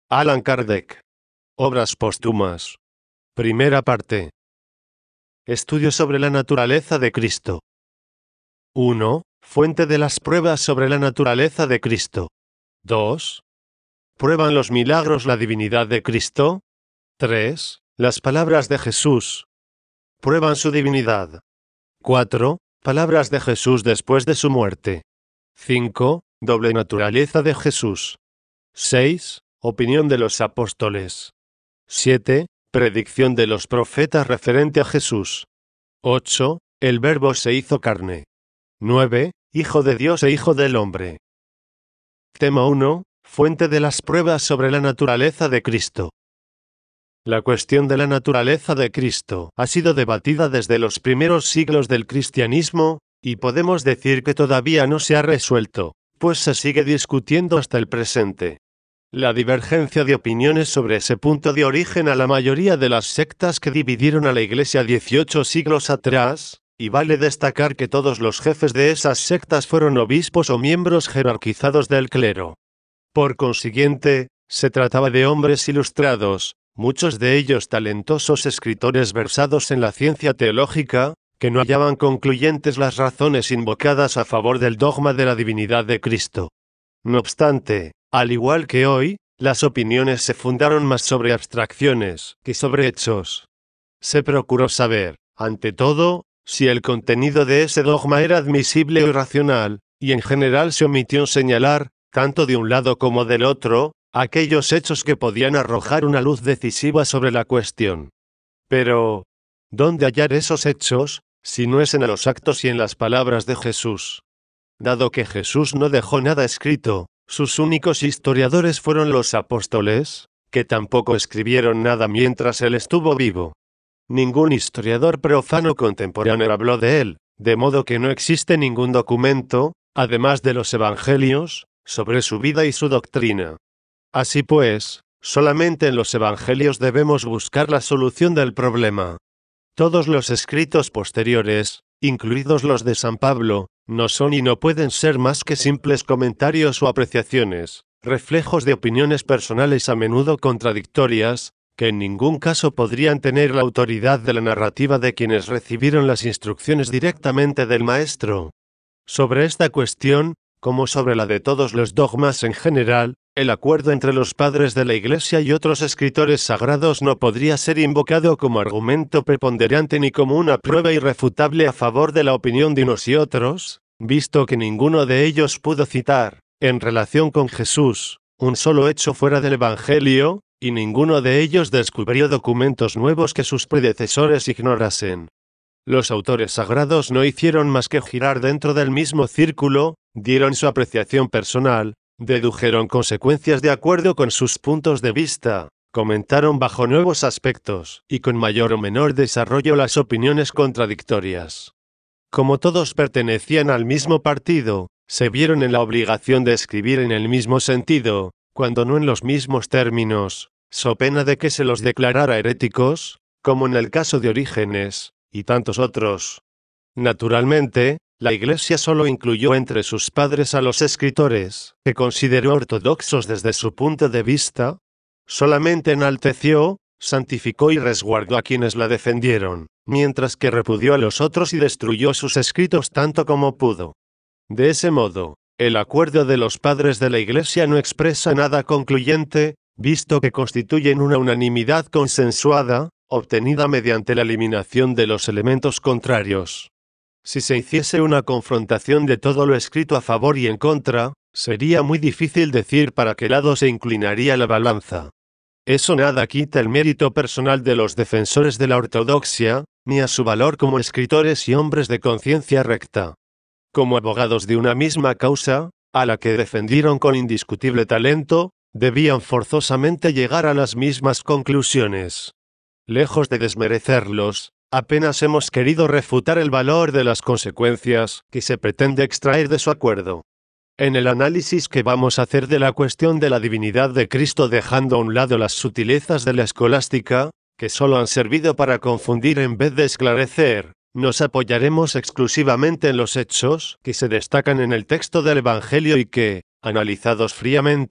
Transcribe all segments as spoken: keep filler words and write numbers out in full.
Allan Kardec. Obras póstumas. Primera parte. Estudio sobre la naturaleza de Cristo. uno. Fuente de las pruebas sobre la naturaleza de Cristo. dos. ¿Prueban los milagros la divinidad de Cristo? tres. Las palabras de Jesús. ¿Prueban su divinidad? cuatro. Palabras de Jesús después de su muerte. cinco. Doble naturaleza de Jesús. seis. Opinión de los apóstoles. siete. Predicción de los profetas referente a Jesús. ocho. El Verbo se hizo carne. nueve. Hijo de Dios e Hijo del hombre. Tema uno. Fuente de las pruebas sobre la naturaleza de Cristo. La cuestión de la naturaleza de Cristo ha sido debatida desde los primeros siglos del cristianismo, y podemos decir que todavía no se ha resuelto, pues se sigue discutiendo hasta el presente. La divergencia de opiniones sobre ese punto dio origen a la mayoría de las sectas que dividieron a la Iglesia dieciocho siglos atrás, y vale destacar que todos los jefes de esas sectas fueron obispos o miembros jerarquizados del clero. Por consiguiente, se trataba de hombres ilustrados, muchos de ellos talentosos escritores versados en la ciencia teológica, que no hallaban concluyentes las razones invocadas a favor del dogma de la divinidad de Cristo. No obstante, al igual que hoy, las opiniones se fundaron más sobre abstracciones que sobre hechos. Se procuró saber, ante todo, si el contenido de ese dogma era admisible o racional, y en general se omitió señalar, tanto de un lado como del otro, aquellos hechos que podían arrojar una luz decisiva sobre la cuestión. Pero, ¿dónde hallar esos hechos, si no es en los actos y en las palabras de Jesús? Dado que Jesús no dejó nada escrito, sus únicos historiadores fueron los apóstoles, que tampoco escribieron nada mientras él estuvo vivo. Ningún historiador profano contemporáneo habló de él, de modo que no existe ningún documento, además de los evangelios, sobre su vida y su doctrina. Así pues, solamente en los evangelios debemos buscar la solución del problema. Todos los escritos posteriores, incluidos los de San Pablo, no son y no pueden ser más que simples comentarios o apreciaciones, reflejos de opiniones personales a menudo contradictorias, que en ningún caso podrían tener la autoridad de la narrativa de quienes recibieron las instrucciones directamente del Maestro. Sobre esta cuestión, como sobre la de todos los dogmas en general, el acuerdo entre los padres de la Iglesia y otros escritores sagrados no podría ser invocado como argumento preponderante ni como una prueba irrefutable a favor de la opinión de unos y otros, visto que ninguno de ellos pudo citar, en relación con Jesús, un solo hecho fuera del Evangelio, y ninguno de ellos descubrió documentos nuevos que sus predecesores ignorasen. Los autores sagrados no hicieron más que girar dentro del mismo círculo, dieron su apreciación personal, dedujeron consecuencias de acuerdo con sus puntos de vista, comentaron bajo nuevos aspectos, y con mayor o menor desarrollo las opiniones contradictorias. Como todos pertenecían al mismo partido, se vieron en la obligación de escribir en el mismo sentido, cuando no en los mismos términos, so pena de que se los declarara heréticos, como en el caso de Orígenes, y tantos otros. Naturalmente, la Iglesia solo incluyó entre sus padres a los escritores, que consideró ortodoxos desde su punto de vista, solamente enalteció, santificó y resguardó a quienes la defendieron, mientras que repudió a los otros y destruyó sus escritos tanto como pudo. De ese modo, el acuerdo de los padres de la Iglesia no expresa nada concluyente, visto que constituyen una unanimidad consensuada, obtenida mediante la eliminación de los elementos contrarios. Si se hiciese una confrontación de todo lo escrito a favor y en contra, sería muy difícil decir para qué lado se inclinaría la balanza. Eso nada quita el mérito personal de los defensores de la ortodoxia, ni a su valor como escritores y hombres de conciencia recta. Como abogados de una misma causa, a la que defendieron con indiscutible talento, debían forzosamente llegar a las mismas conclusiones. Lejos de desmerecerlos, apenas hemos querido refutar el valor de las consecuencias que se pretende extraer de su acuerdo. En el análisis que vamos a hacer de la cuestión de la divinidad de Cristo, dejando a un lado las sutilezas de la escolástica, que solo han servido para confundir en vez de esclarecer, nos apoyaremos exclusivamente en los hechos que se destacan en el texto del Evangelio y que, analizados fríamente,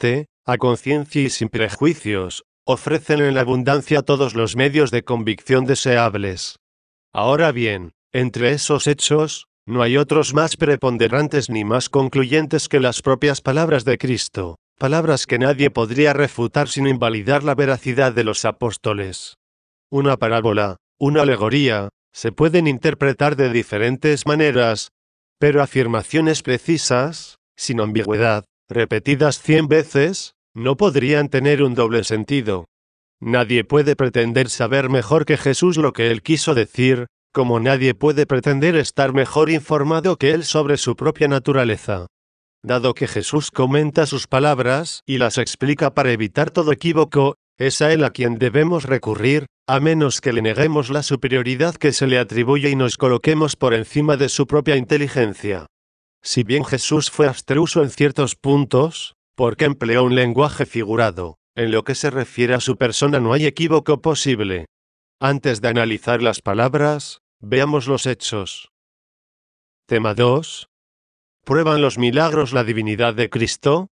a conciencia y sin prejuicios, ofrecen en abundancia todos los medios de convicción deseables. Ahora bien, entre esos hechos, no hay otros más preponderantes ni más concluyentes que las propias palabras de Cristo, palabras que nadie podría refutar sin invalidar la veracidad de los apóstoles. Una parábola, una alegoría, se pueden interpretar de diferentes maneras, pero afirmaciones precisas, sin ambigüedad, repetidas cien veces, no podrían tener un doble sentido. Nadie puede pretender saber mejor que Jesús lo que él quiso decir, como nadie puede pretender estar mejor informado que él sobre su propia naturaleza. Dado que Jesús comenta sus palabras y las explica para evitar todo equívoco, es a él a quien debemos recurrir, a menos que le neguemos la superioridad que se le atribuye y nos coloquemos por encima de su propia inteligencia. Si bien Jesús fue abstruso en ciertos puntos, porque empleó un lenguaje figurado, en lo que se refiere a su persona no hay equívoco posible. Antes de analizar las palabras, veamos los hechos. Tema dos. ¿Prueban los milagros la divinidad de Cristo?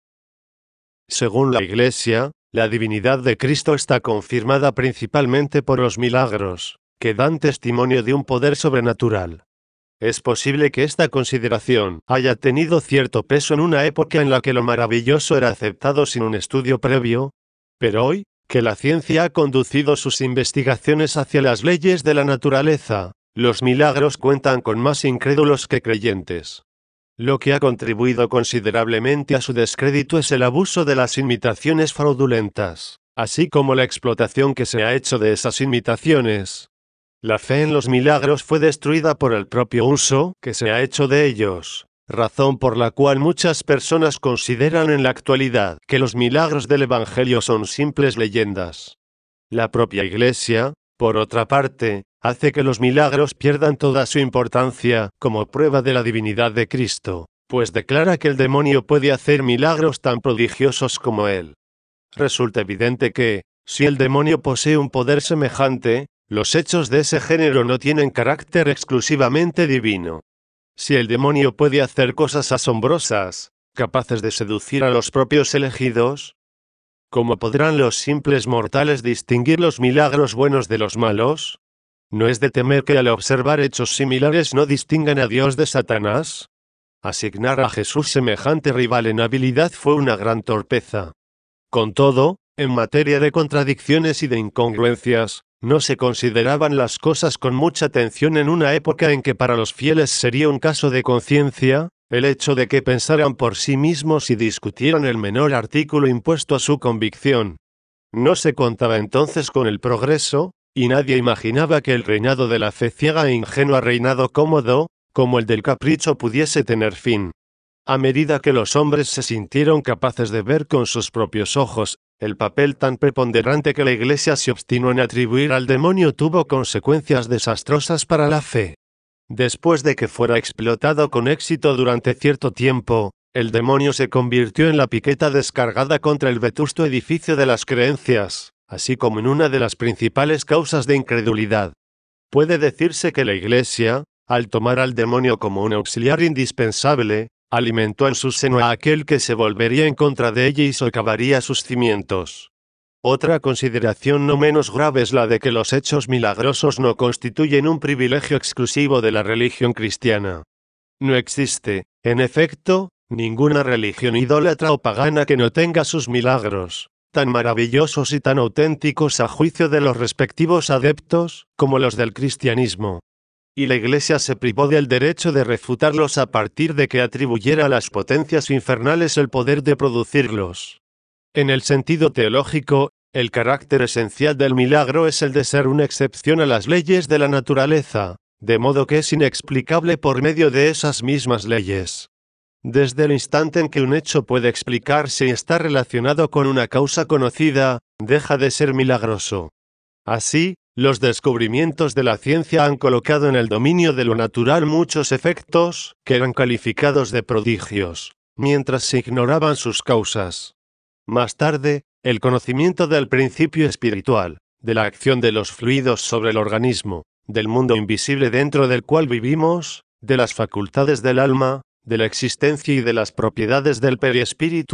Según la Iglesia, la divinidad de Cristo está confirmada principalmente por los milagros, que dan testimonio de un poder sobrenatural. Es posible que esta consideración haya tenido cierto peso en una época en la que lo maravilloso era aceptado sin un estudio previo, pero hoy, que la ciencia ha conducido sus investigaciones hacia las leyes de la naturaleza, los milagros cuentan con más incrédulos que creyentes. Lo que ha contribuido considerablemente a su descrédito es el abuso de las imitaciones fraudulentas, así como la explotación que se ha hecho de esas imitaciones. La fe en los milagros fue destruida por el propio uso que se ha hecho de ellos, razón por la cual muchas personas consideran en la actualidad que los milagros del Evangelio son simples leyendas. La propia Iglesia, por otra parte, hace que los milagros pierdan toda su importancia como prueba de la divinidad de Cristo, pues declara que el demonio puede hacer milagros tan prodigiosos como él. Resulta evidente que, si el demonio posee un poder semejante, los hechos de ese género no tienen carácter exclusivamente divino. Si el demonio puede hacer cosas asombrosas, capaces de seducir a los propios elegidos, ¿cómo podrán los simples mortales distinguir los milagros buenos de los malos? ¿No es de temer que al observar hechos similares no distingan a Dios de Satanás? Asignar a Jesús semejante rival en habilidad fue una gran torpeza. Con todo, en materia de contradicciones y de incongruencias, no se consideraban las cosas con mucha atención en una época en que para los fieles sería un caso de conciencia, el hecho de que pensaran por sí mismos y discutieran el menor artículo impuesto a su convicción. No se contaba entonces con el progreso, y nadie imaginaba que el reinado de la fe ciega e ingenua reinado cómodo, como el del capricho pudiese tener fin. A medida que los hombres se sintieron capaces de ver con sus propios ojos, el papel tan preponderante que la Iglesia se obstinó en atribuir al demonio tuvo consecuencias desastrosas para la fe. Después de que fuera explotado con éxito durante cierto tiempo, el demonio se convirtió en la piqueta descargada contra el vetusto edificio de las creencias, así como en una de las principales causas de incredulidad. Puede decirse que la Iglesia, al tomar al demonio como un auxiliar indispensable, alimentó en su seno a aquel que se volvería en contra de ella y socavaría sus cimientos. Otra consideración no menos grave es la de que los hechos milagrosos no constituyen un privilegio exclusivo de la religión cristiana. No existe, en efecto, ninguna religión idólatra o pagana que no tenga sus milagros, tan maravillosos y tan auténticos a juicio de los respectivos adeptos, como los del cristianismo. Y la Iglesia se privó del derecho de refutarlos a partir de que atribuyera a las potencias infernales el poder de producirlos. En el sentido teológico, el carácter esencial del milagro es el de ser una excepción a las leyes de la naturaleza, de modo que es inexplicable por medio de esas mismas leyes. Desde el instante en que un hecho puede explicarse y está relacionado con una causa conocida, deja de ser milagroso. Así, los descubrimientos de la ciencia han colocado en el dominio de lo natural muchos efectos que eran calificados de prodigios, mientras se ignoraban sus causas. Más tarde, el conocimiento del principio espiritual, de la acción de los fluidos sobre el organismo, del mundo invisible dentro del cual vivimos, de las facultades del alma, de la existencia y de las propiedades del perispíritu,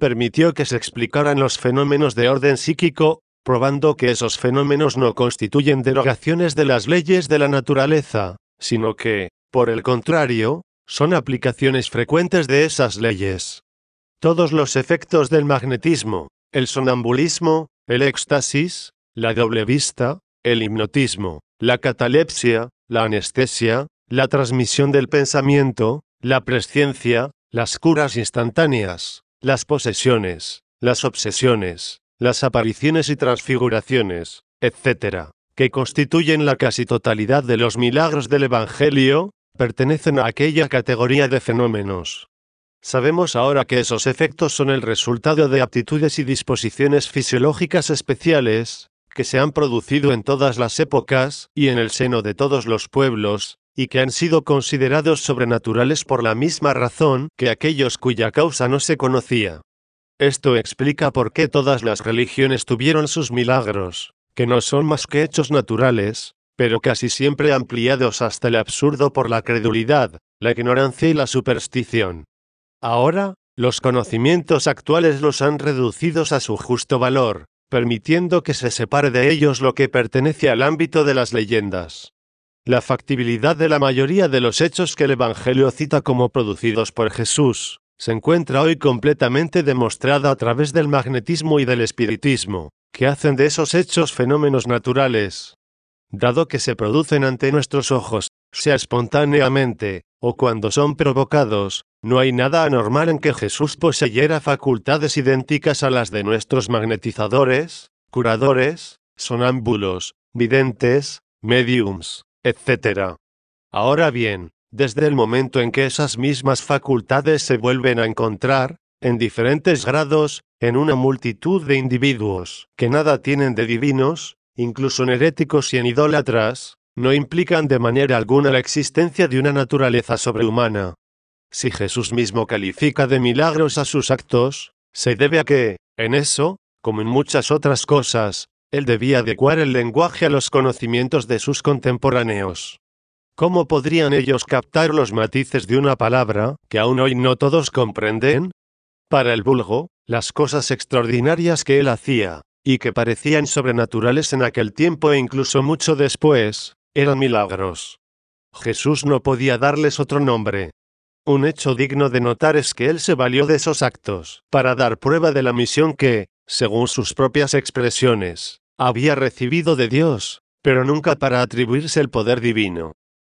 permitió que se explicaran los fenómenos de orden psíquico, probando que esos fenómenos no constituyen derogaciones de las leyes de la naturaleza, sino que, por el contrario, son aplicaciones frecuentes de esas leyes. Todos los efectos del magnetismo, el sonambulismo, el éxtasis, la doble vista, el hipnotismo, la catalepsia, la anestesia, la transmisión del pensamiento, la presciencia, las curas instantáneas, las posesiones, las obsesiones, las apariciones y transfiguraciones, etcétera, que constituyen la casi totalidad de los milagros del Evangelio, pertenecen a aquella categoría de fenómenos. Sabemos ahora que esos efectos son el resultado de aptitudes y disposiciones fisiológicas especiales, que se han producido en todas las épocas y en el seno de todos los pueblos, y que han sido considerados sobrenaturales por la misma razón que aquellos cuya causa no se conocía. Esto explica por qué todas las religiones tuvieron sus milagros, que no son más que hechos naturales, pero casi siempre ampliados hasta el absurdo por la credulidad, la ignorancia y la superstición. Ahora, los conocimientos actuales los han reducidos a su justo valor, permitiendo que se separe de ellos lo que pertenece al ámbito de las leyendas. La factibilidad de la mayoría de los hechos que el Evangelio cita como producidos por Jesús, se encuentra hoy completamente demostrada a través del magnetismo y del espiritismo, que hacen de esos hechos fenómenos naturales. Dado que se producen ante nuestros ojos, sea espontáneamente, o cuando son provocados, no hay nada anormal en que Jesús poseyera facultades idénticas a las de nuestros magnetizadores, curadores, sonámbulos, videntes, mediums, etcétera. Ahora bien, desde el momento en que esas mismas facultades se vuelven a encontrar, en diferentes grados, en una multitud de individuos que nada tienen de divinos, incluso en heréticos y en idólatras, no implican de manera alguna la existencia de una naturaleza sobrehumana. Si Jesús mismo califica de milagros a sus actos, se debe a que, en eso, como en muchas otras cosas, él debía adecuar el lenguaje a los conocimientos de sus contemporáneos. ¿Cómo podrían ellos captar los matices de una palabra que aún hoy no todos comprenden? Para el vulgo, las cosas extraordinarias que él hacía, y que parecían sobrenaturales en aquel tiempo e incluso mucho después, eran milagros. Jesús no podía darles otro nombre. Un hecho digno de notar es que él se valió de esos actos para dar prueba de la misión que, según sus propias expresiones, había recibido de Dios, pero nunca para atribuirse el poder divino.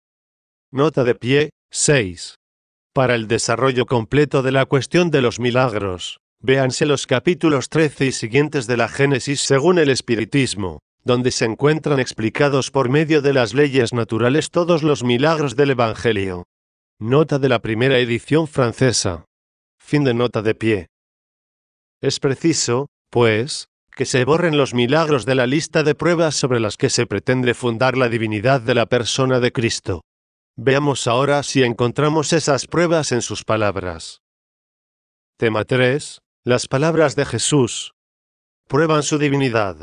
Nota de pie, seis. Para el desarrollo completo de la cuestión de los milagros, véanse los capítulos trece y siguientes de la Génesis según el Espiritismo, donde se encuentran explicados por medio de las leyes naturales todos los milagros del Evangelio. Nota de la primera edición francesa. Fin de nota de pie. Es preciso, pues, que se borren los milagros de la lista de pruebas sobre las que se pretende fundar la divinidad de la persona de Cristo. Veamos ahora si encontramos esas pruebas en sus palabras. Tema tres. Las palabras de Jesús prueban su divinidad.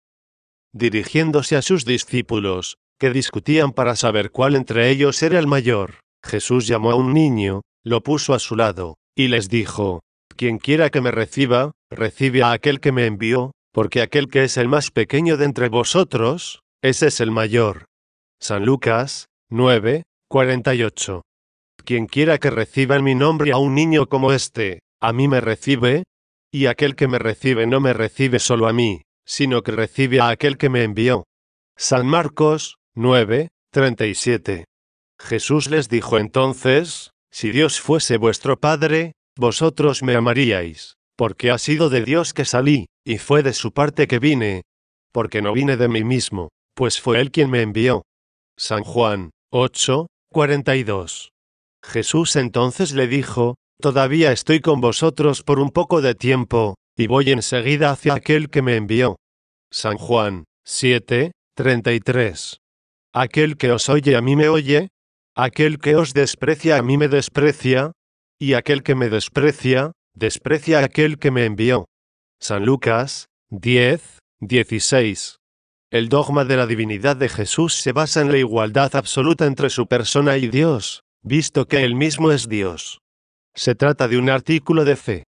Dirigiéndose a sus discípulos, que discutían para saber cuál entre ellos era el mayor, Jesús llamó a un niño, lo puso a su lado, y les dijo: Quien quiera que me reciba, recibe a aquel que me envió, porque aquel que es el más pequeño de entre vosotros, ese es el mayor. San Lucas nueve, cuarenta y ocho. Quien quiera que reciba en mi nombre a un niño como este, a mí me recibe, y aquel que me recibe no me recibe solo a mí, sino que recibe a aquel que me envió. San Marcos nueve, treinta y siete. Jesús les dijo entonces: Si Dios fuese vuestro Padre, vosotros me amaríais, porque ha sido de Dios que salí, y fue de su parte que vine, porque no vine de mí mismo, pues fue Él quien me envió. San Juan ocho, cuarenta y dos. Jesús entonces le dijo: Todavía estoy con vosotros por un poco de tiempo, y voy enseguida hacia aquel que me envió. San Juan siete, treinta y tres. Aquel que os oye a mí me oye, aquel que os desprecia a mí me desprecia, y aquel que me desprecia, desprecia a aquel que me envió. San Lucas diez, dieciséis. El dogma de la divinidad de Jesús se basa en la igualdad absoluta entre su persona y Dios, visto que Él mismo es Dios. Se trata de un artículo de fe.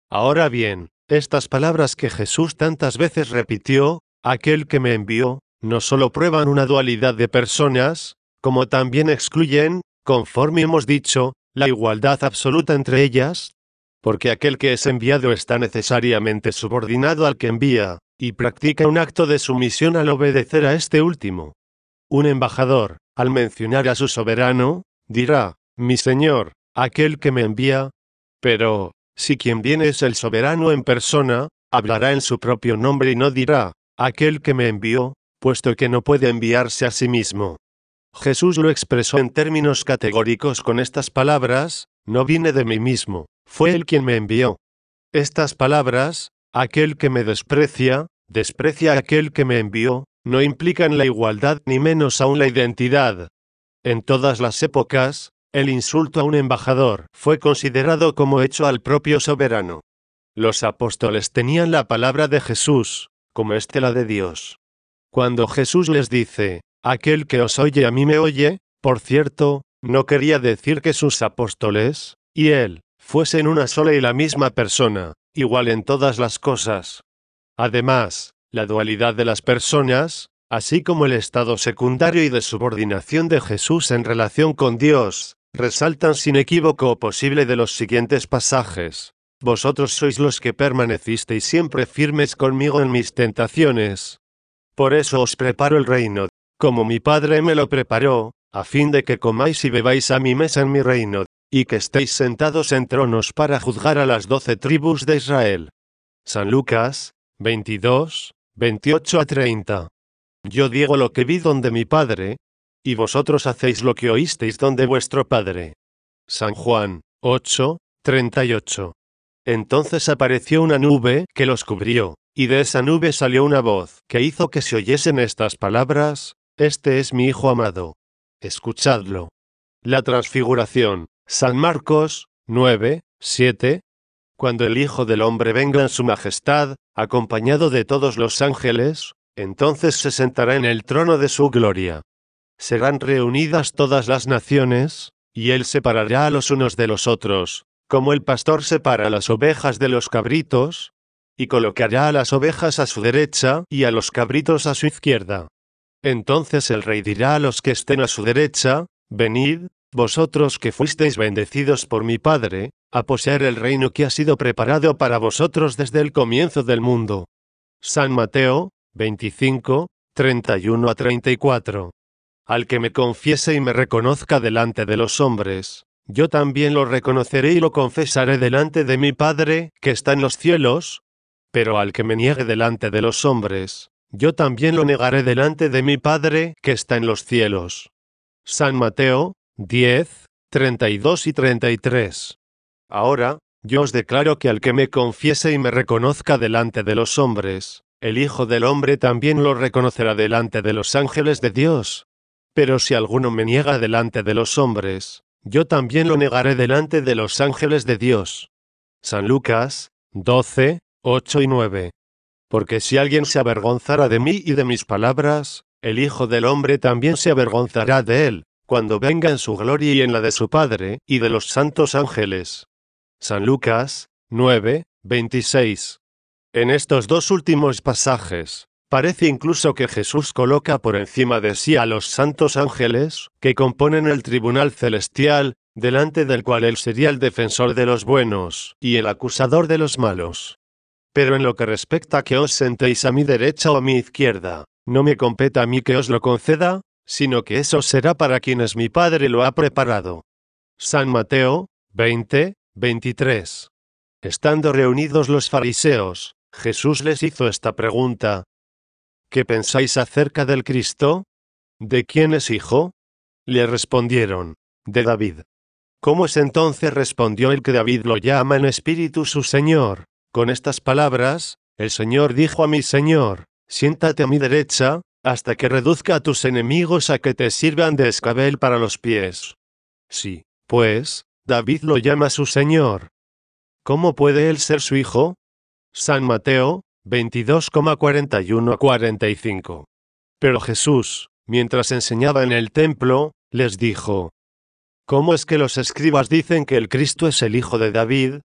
Ahora bien, estas palabras que Jesús tantas veces repitió, aquel que me envió, no solo prueban una dualidad de personas, como también excluyen, conforme hemos dicho, la igualdad absoluta entre ellas, porque aquel que es enviado está necesariamente subordinado al que envía, y practica un acto de sumisión al obedecer a este último. Un embajador, al mencionar a su soberano, dirá, mi señor, aquel que me envía, pero, si quien viene es el soberano en persona, hablará en su propio nombre y no dirá, aquel que me envió, puesto que no puede enviarse a sí mismo. Jesús lo expresó en términos categóricos con estas palabras, no vine de mí mismo, fue él quien me envió. Estas palabras, aquel que me desprecia, desprecia a aquel que me envió, no implican la igualdad ni menos aún la identidad. En todas las épocas, el insulto a un embajador fue considerado como hecho al propio soberano. Los apóstoles tenían la palabra de Jesús, como éste la de Dios. Cuando Jesús les dice, aquel que os oye a mí me oye, por cierto, no quería decir que sus apóstoles, y él, fuesen una sola y la misma persona, igual en todas las cosas. Además, la dualidad de las personas, así como el estado secundario y de subordinación de Jesús en relación con Dios, resaltan sin equívoco posible de los siguientes pasajes. Vosotros sois los que permanecisteis siempre firmes conmigo en mis tentaciones. Por eso os preparo el reino, como mi Padre me lo preparó, a fin de que comáis y bebáis a mi mesa en mi reino, y que estéis sentados en tronos para juzgar a las doce tribus de Israel. San Lucas, veintidós, veintiocho a treinta. Yo digo lo que vi donde mi Padre, y vosotros hacéis lo que oísteis donde vuestro Padre. San Juan, ocho, treinta y ocho. Entonces apareció una nube que los cubrió, y de esa nube salió una voz que hizo que se oyesen estas palabras, este es mi Hijo amado. Escuchadlo. La transfiguración, San Marcos, nueve, siete. Cuando el Hijo del Hombre venga en su majestad, acompañado de todos los ángeles, entonces se sentará en el trono de su gloria. Serán reunidas todas las naciones, y él separará a los unos de los otros, como el pastor separa las ovejas de los cabritos, y colocará a las ovejas a su derecha y a los cabritos a su izquierda. Entonces el rey dirá a los que estén a su derecha, venid, vosotros que fuisteis bendecidos por mi Padre, a poseer el reino que ha sido preparado para vosotros desde el comienzo del mundo. San Mateo, veinticinco, treinta y uno a treinta y cuatro. Al que me confiese y me reconozca delante de los hombres, yo también lo reconoceré y lo confesaré delante de mi Padre, que está en los cielos, pero al que me niegue delante de los hombres, yo también lo negaré delante de mi Padre, que está en los cielos. San Mateo, diez, treinta y dos y treinta y tres. Ahora, yo os declaro que al que me confiese y me reconozca delante de los hombres, el Hijo del Hombre también lo reconocerá delante de los ángeles de Dios. Pero si alguno me niega delante de los hombres, yo también lo negaré delante de los ángeles de Dios. San Lucas, doce, ocho y nueve. Porque si alguien se avergonzara de mí y de mis palabras, el Hijo del Hombre también se avergonzará de él, cuando venga en su gloria y en la de su Padre y de los santos ángeles. San Lucas, nueve, veintiséis. En estos dos últimos pasajes, parece incluso que Jesús coloca por encima de sí a los santos ángeles, que componen el tribunal celestial, delante del cual él sería el defensor de los buenos, y el acusador de los malos. Pero en lo que respecta a que os sentéis a mi derecha o a mi izquierda, no me compete a mí que os lo conceda, sino que eso será para quienes mi Padre lo ha preparado. San Mateo, veinte, veintitrés. Estando reunidos los fariseos, Jesús les hizo esta pregunta: ¿Qué pensáis acerca del Cristo? ¿De quién es hijo? Le respondieron: de David. ¿Cómo es entonces, respondió él, que David lo llama en espíritu su Señor? Con estas palabras, el Señor dijo a mi Señor: siéntate a mi derecha, hasta que reduzca a tus enemigos a que te sirvan de escabel para los pies. Sí, pues, David lo llama su Señor. ¿Cómo puede él ser su hijo? San Mateo, veintidós, cuarenta y uno a cuarenta y cinco. Pero Jesús, mientras enseñaba en el templo, les dijo: ¿Cómo es que los escribas dicen que el Cristo es el hijo de David?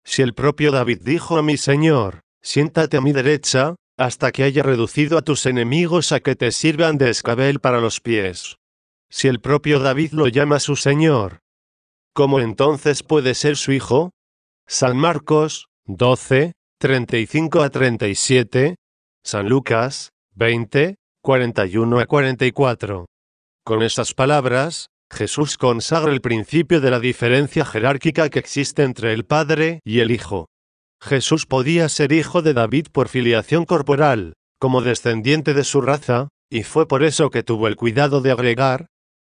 Si el propio David dijo a mi Señor, siéntate a mi derecha, hasta que haya reducido a tus enemigos a que te sirvan de escabel para los pies. Si el propio David lo llama su Señor, ¿cómo entonces puede ser su hijo? San Marcos, doce, treinta y cinco a treinta y siete, San Lucas, veinte, cuarenta y uno a cuarenta y cuatro. Con estas palabras, Jesús consagra el principio de la diferencia jerárquica que existe entre el Padre y el Hijo. Jesús podía ser hijo de David por filiación corporal, como descendiente de su raza, y fue por eso que tuvo el cuidado de agregar: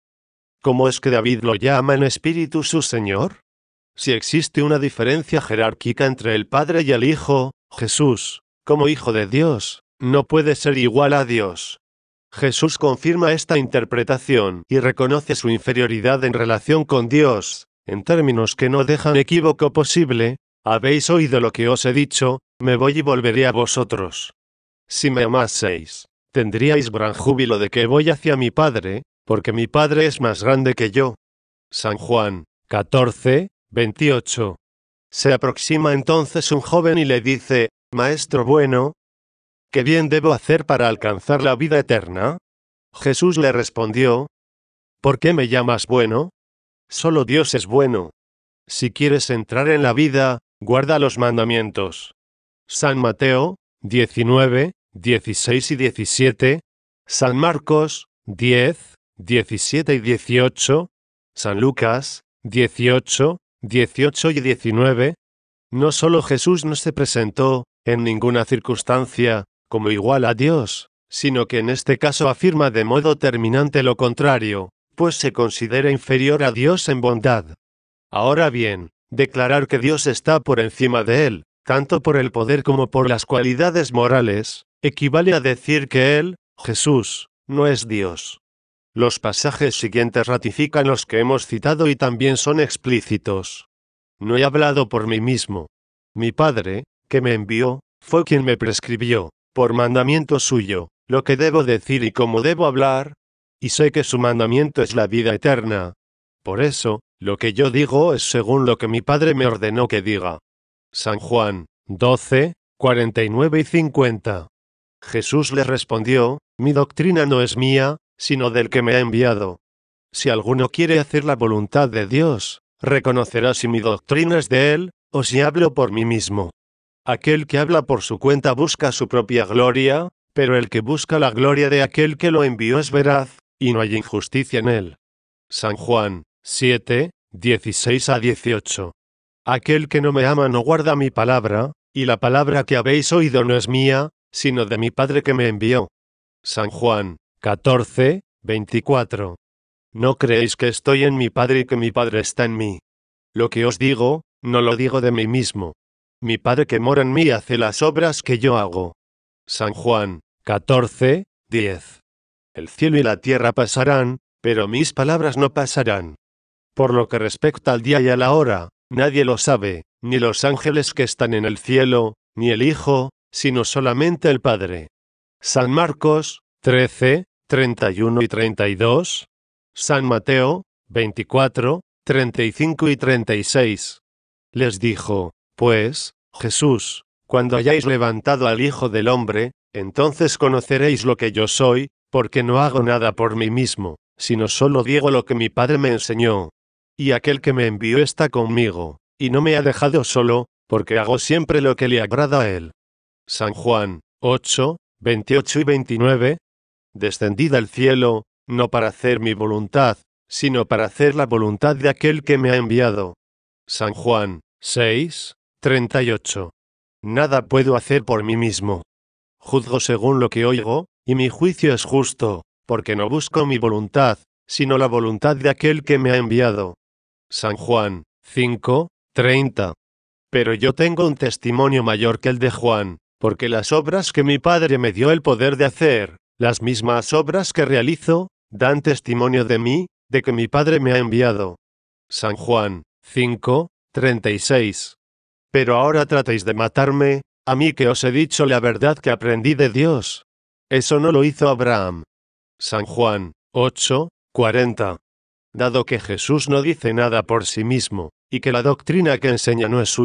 ¿cómo es que David lo llama en espíritu su Señor? Si existe una diferencia jerárquica entre el Padre y el Hijo, Jesús, como Hijo de Dios, no puede ser igual a Dios. Jesús confirma esta interpretación y reconoce su inferioridad en relación con Dios, en términos que no dejan equívoco posible: habéis oído lo que os he dicho, me voy y volveré a vosotros. Si me amaseis, tendríais gran júbilo de que voy hacia mi Padre, porque mi Padre es más grande que yo. San Juan, catorce, veintiocho. Se aproxima entonces un joven y le dice: Maestro bueno, ¿qué bien debo hacer para alcanzar la vida eterna? Jesús le respondió: ¿por qué me llamas bueno? Solo Dios es bueno. Si quieres entrar en la vida, guarda los mandamientos. San Mateo, diecinueve, dieciséis y diecisiete, San Marcos, diez, diecisiete y dieciocho, San Lucas, dieciocho, dieciocho y diecinueve. No solo Jesús no se presentó, en ninguna circunstancia, como igual a Dios, sino que en este caso afirma de modo terminante lo contrario, pues se considera inferior a Dios en bondad. Ahora bien, declarar que Dios está por encima de él, tanto por el poder como por las cualidades morales, equivale a decir que él, Jesús, no es Dios. Los pasajes siguientes ratifican los que hemos citado y también son explícitos. No he hablado por mí mismo. Mi Padre, que me envió, fue quien me prescribió, por mandamiento suyo, lo que debo decir y cómo debo hablar, y sé que su mandamiento es la vida eterna. Por eso, lo que yo digo es según lo que mi Padre me ordenó que diga. San Juan, doce, cuarenta y nueve y cincuenta. Jesús le respondió: mi doctrina no es mía, sino del que me ha enviado. Si alguno quiere hacer la voluntad de Dios, reconocerá si mi doctrina es de él, o si hablo por mí mismo. Aquel que habla por su cuenta busca su propia gloria, pero el que busca la gloria de aquel que lo envió es veraz, y no hay injusticia en él. San Juan, siete, dieciséis a dieciocho. Aquel que no me ama no guarda mi palabra, y la palabra que habéis oído no es mía, sino de mi Padre que me envió. San Juan, catorce, veinticuatro. ¿No creéis que estoy en mi Padre y que mi Padre está en mí? Lo que os digo, no lo digo de mí mismo. Mi Padre que mora en mí hace las obras que yo hago. San Juan, catorce, diez. El cielo y la tierra pasarán, pero mis palabras no pasarán. Por lo que respecta al día y a la hora, nadie lo sabe, ni los ángeles que están en el cielo, ni el Hijo, sino solamente el Padre. San Marcos, trece, treinta y uno y treinta y dos. San Mateo, veinticuatro, treinta y cinco y treinta y seis. Les dijo, pues, Jesús: cuando hayáis levantado al Hijo del Hombre, entonces conoceréis lo que yo soy, porque no hago nada por mí mismo, sino solo digo lo que mi Padre me enseñó. Y aquel que me envió está conmigo, y no me ha dejado solo, porque hago siempre lo que le agrada a él. San Juan, ocho, veintiocho y veintinueve. Descendí del cielo, no para hacer mi voluntad, sino para hacer la voluntad de aquel que me ha enviado. San Juan, seis, treinta y ocho. Nada puedo hacer por mí mismo. Juzgo según lo que oigo, y mi juicio es justo, porque no busco mi voluntad, sino la voluntad de aquel que me ha enviado. San Juan, cinco, treinta. Pero yo tengo un testimonio mayor que el de Juan, porque las obras que mi Padre me dio el poder de hacer, las mismas obras que realizo, dan testimonio de mí, de que mi Padre me ha enviado. San Juan, cinco, treinta y seis. Pero ahora tratáis de matarme, a mí que os he dicho la verdad que aprendí de Dios. Eso no lo hizo Abraham. San Juan, ocho, cuarenta. Dado que Jesús no dice nada por sí mismo, y que la doctrina que enseña no es suya,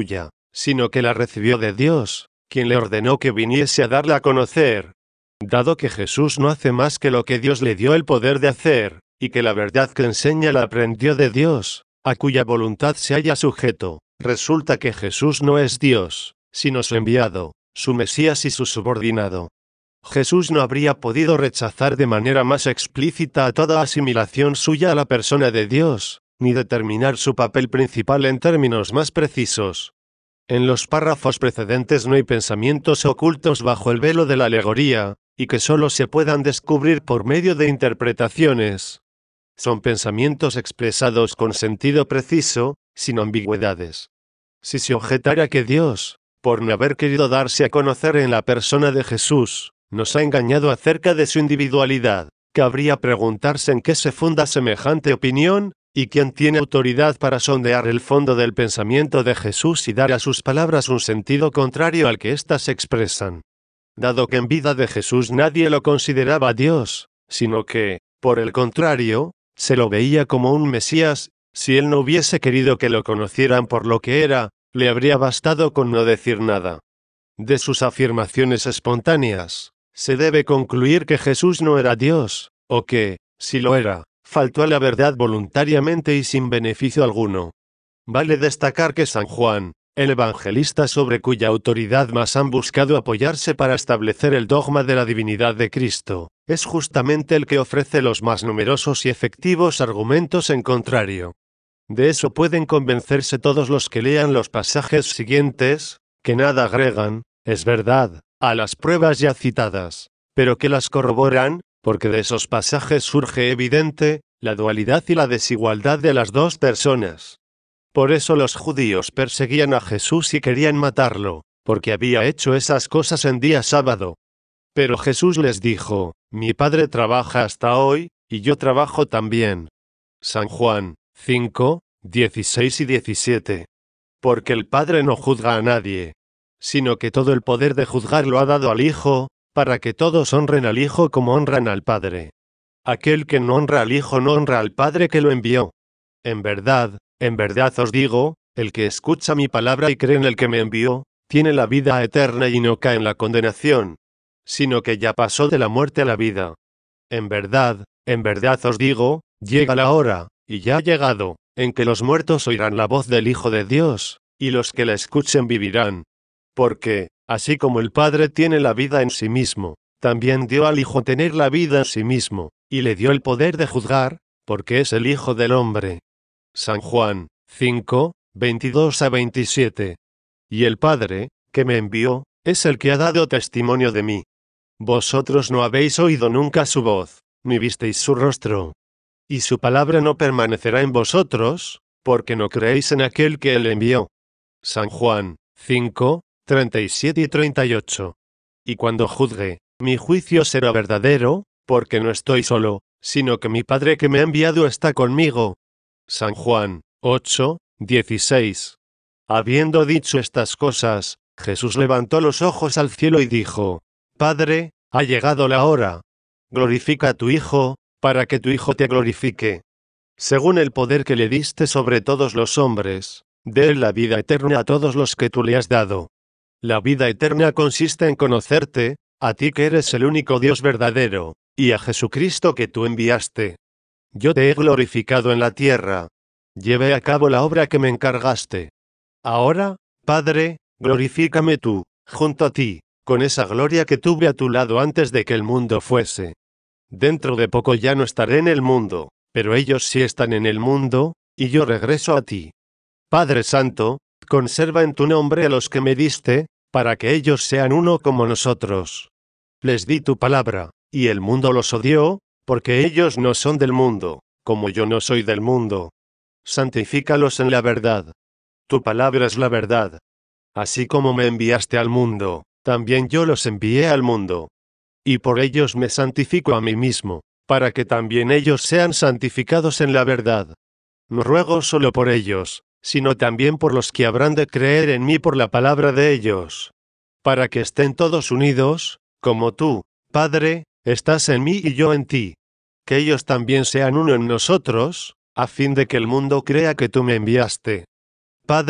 sino que la recibió de Dios, quien le ordenó que viniese a darla a conocer. Dado que Jesús no hace más que lo que Dios le dio el poder de hacer, y que la verdad que enseña la aprendió de Dios, a cuya voluntad se halla sujeto, resulta que Jesús no es Dios, sino su enviado, su Mesías y su subordinado. Jesús no habría podido rechazar de manera más explícita a toda asimilación suya a la persona de Dios, ni determinar su papel principal en términos más precisos. En los párrafos precedentes no hay pensamientos ocultos bajo el velo de la alegoría, y que solo se puedan descubrir por medio de interpretaciones. Son pensamientos expresados con sentido preciso, sin ambigüedades. Si se objetara que Dios, por no haber querido darse a conocer en la persona de Jesús, nos ha engañado acerca de su individualidad, cabría preguntarse en qué se funda semejante opinión, y quién tiene autoridad para sondear el fondo del pensamiento de Jesús y dar a sus palabras un sentido contrario al que éstas expresan. Dado que en vida de Jesús nadie lo consideraba Dios, sino que, por el contrario, se lo veía como un Mesías, si él no hubiese querido que lo conocieran por lo que era, le habría bastado con no decir nada. De sus afirmaciones espontáneas, se debe concluir que Jesús no era Dios, o que, si lo era, faltó a la verdad voluntariamente y sin beneficio alguno. Vale destacar que San Juan, el evangelista sobre cuya autoridad más han buscado apoyarse para establecer el dogma de la divinidad de Cristo, es justamente el que ofrece los más numerosos y efectivos argumentos en contrario. De eso pueden convencerse todos los que lean los pasajes siguientes, que nada agregan, es verdad, a las pruebas ya citadas, pero que las corroboran, porque de esos pasajes surge evidente la dualidad y la desigualdad de las dos personas. Por eso los judíos perseguían a Jesús y querían matarlo, porque había hecho esas cosas en día sábado. Pero Jesús les dijo, mi Padre trabaja hasta hoy, y yo trabajo también. San Juan cinco, dieciséis y diecisiete. Porque el Padre no juzga a nadie, sino que todo el poder de juzgar lo ha dado al Hijo, para que todos honren al Hijo como honran al Padre. Aquel que no honra al Hijo no honra al Padre que lo envió. En verdad, en verdad os digo, el que escucha mi palabra y cree en el que me envió, tiene la vida eterna y no cae en la condenación, sino que ya pasó de la muerte a la vida. En verdad, en verdad os digo, llega la hora, y ya ha llegado, en que los muertos oirán la voz del Hijo de Dios, y los que la escuchen vivirán. Porque, así como el Padre tiene la vida en sí mismo, también dio al Hijo tener la vida en sí mismo, y le dio el poder de juzgar, porque es el Hijo del Hombre. San Juan cinco, veintidós a veintisiete. Y el Padre, que me envió, es el que ha dado testimonio de mí. Vosotros no habéis oído nunca su voz, ni visteis su rostro. Y su palabra no permanecerá en vosotros, porque no creéis en aquel que él envió. San Juan cinco, treinta y siete y treinta y ocho. Y cuando juzgue, mi juicio será verdadero, porque no estoy solo, sino que mi Padre que me ha enviado está conmigo. San Juan ocho, dieciséis. Habiendo dicho estas cosas, Jesús levantó los ojos al cielo y dijo, Padre, ha llegado la hora. Glorifica a tu Hijo, para que tu Hijo te glorifique. Según el poder que le diste sobre todos los hombres, dé la vida eterna a todos los que tú le has dado. La vida eterna consiste en conocerte, a ti que eres el único Dios verdadero, y a Jesucristo que tú enviaste. Yo te he glorificado en la tierra. Llevé a cabo la obra que me encargaste. Ahora, Padre, glorifícame tú, junto a ti, con esa gloria que tuve a tu lado antes de que el mundo fuese. Dentro de poco ya no estaré en el mundo, pero ellos sí están en el mundo, y yo regreso a ti. Padre Santo, conserva en tu nombre a los que me diste, para que ellos sean uno como nosotros. Les di tu palabra, y el mundo los odió, porque ellos no son del mundo, como yo no soy del mundo. Santifícalos en la verdad. Tu palabra es la verdad. Así como me enviaste al mundo, también yo los envié al mundo. Y por ellos me santifico a mí mismo, para que también ellos sean santificados en la verdad. No ruego solo por ellos, sino también por los que habrán de creer en mí por la palabra de ellos. Para que estén todos unidos, como tú, Padre, estás en mí y yo en ti. Que ellos también sean uno en nosotros, a fin de que el mundo crea que tú me enviaste. Padre,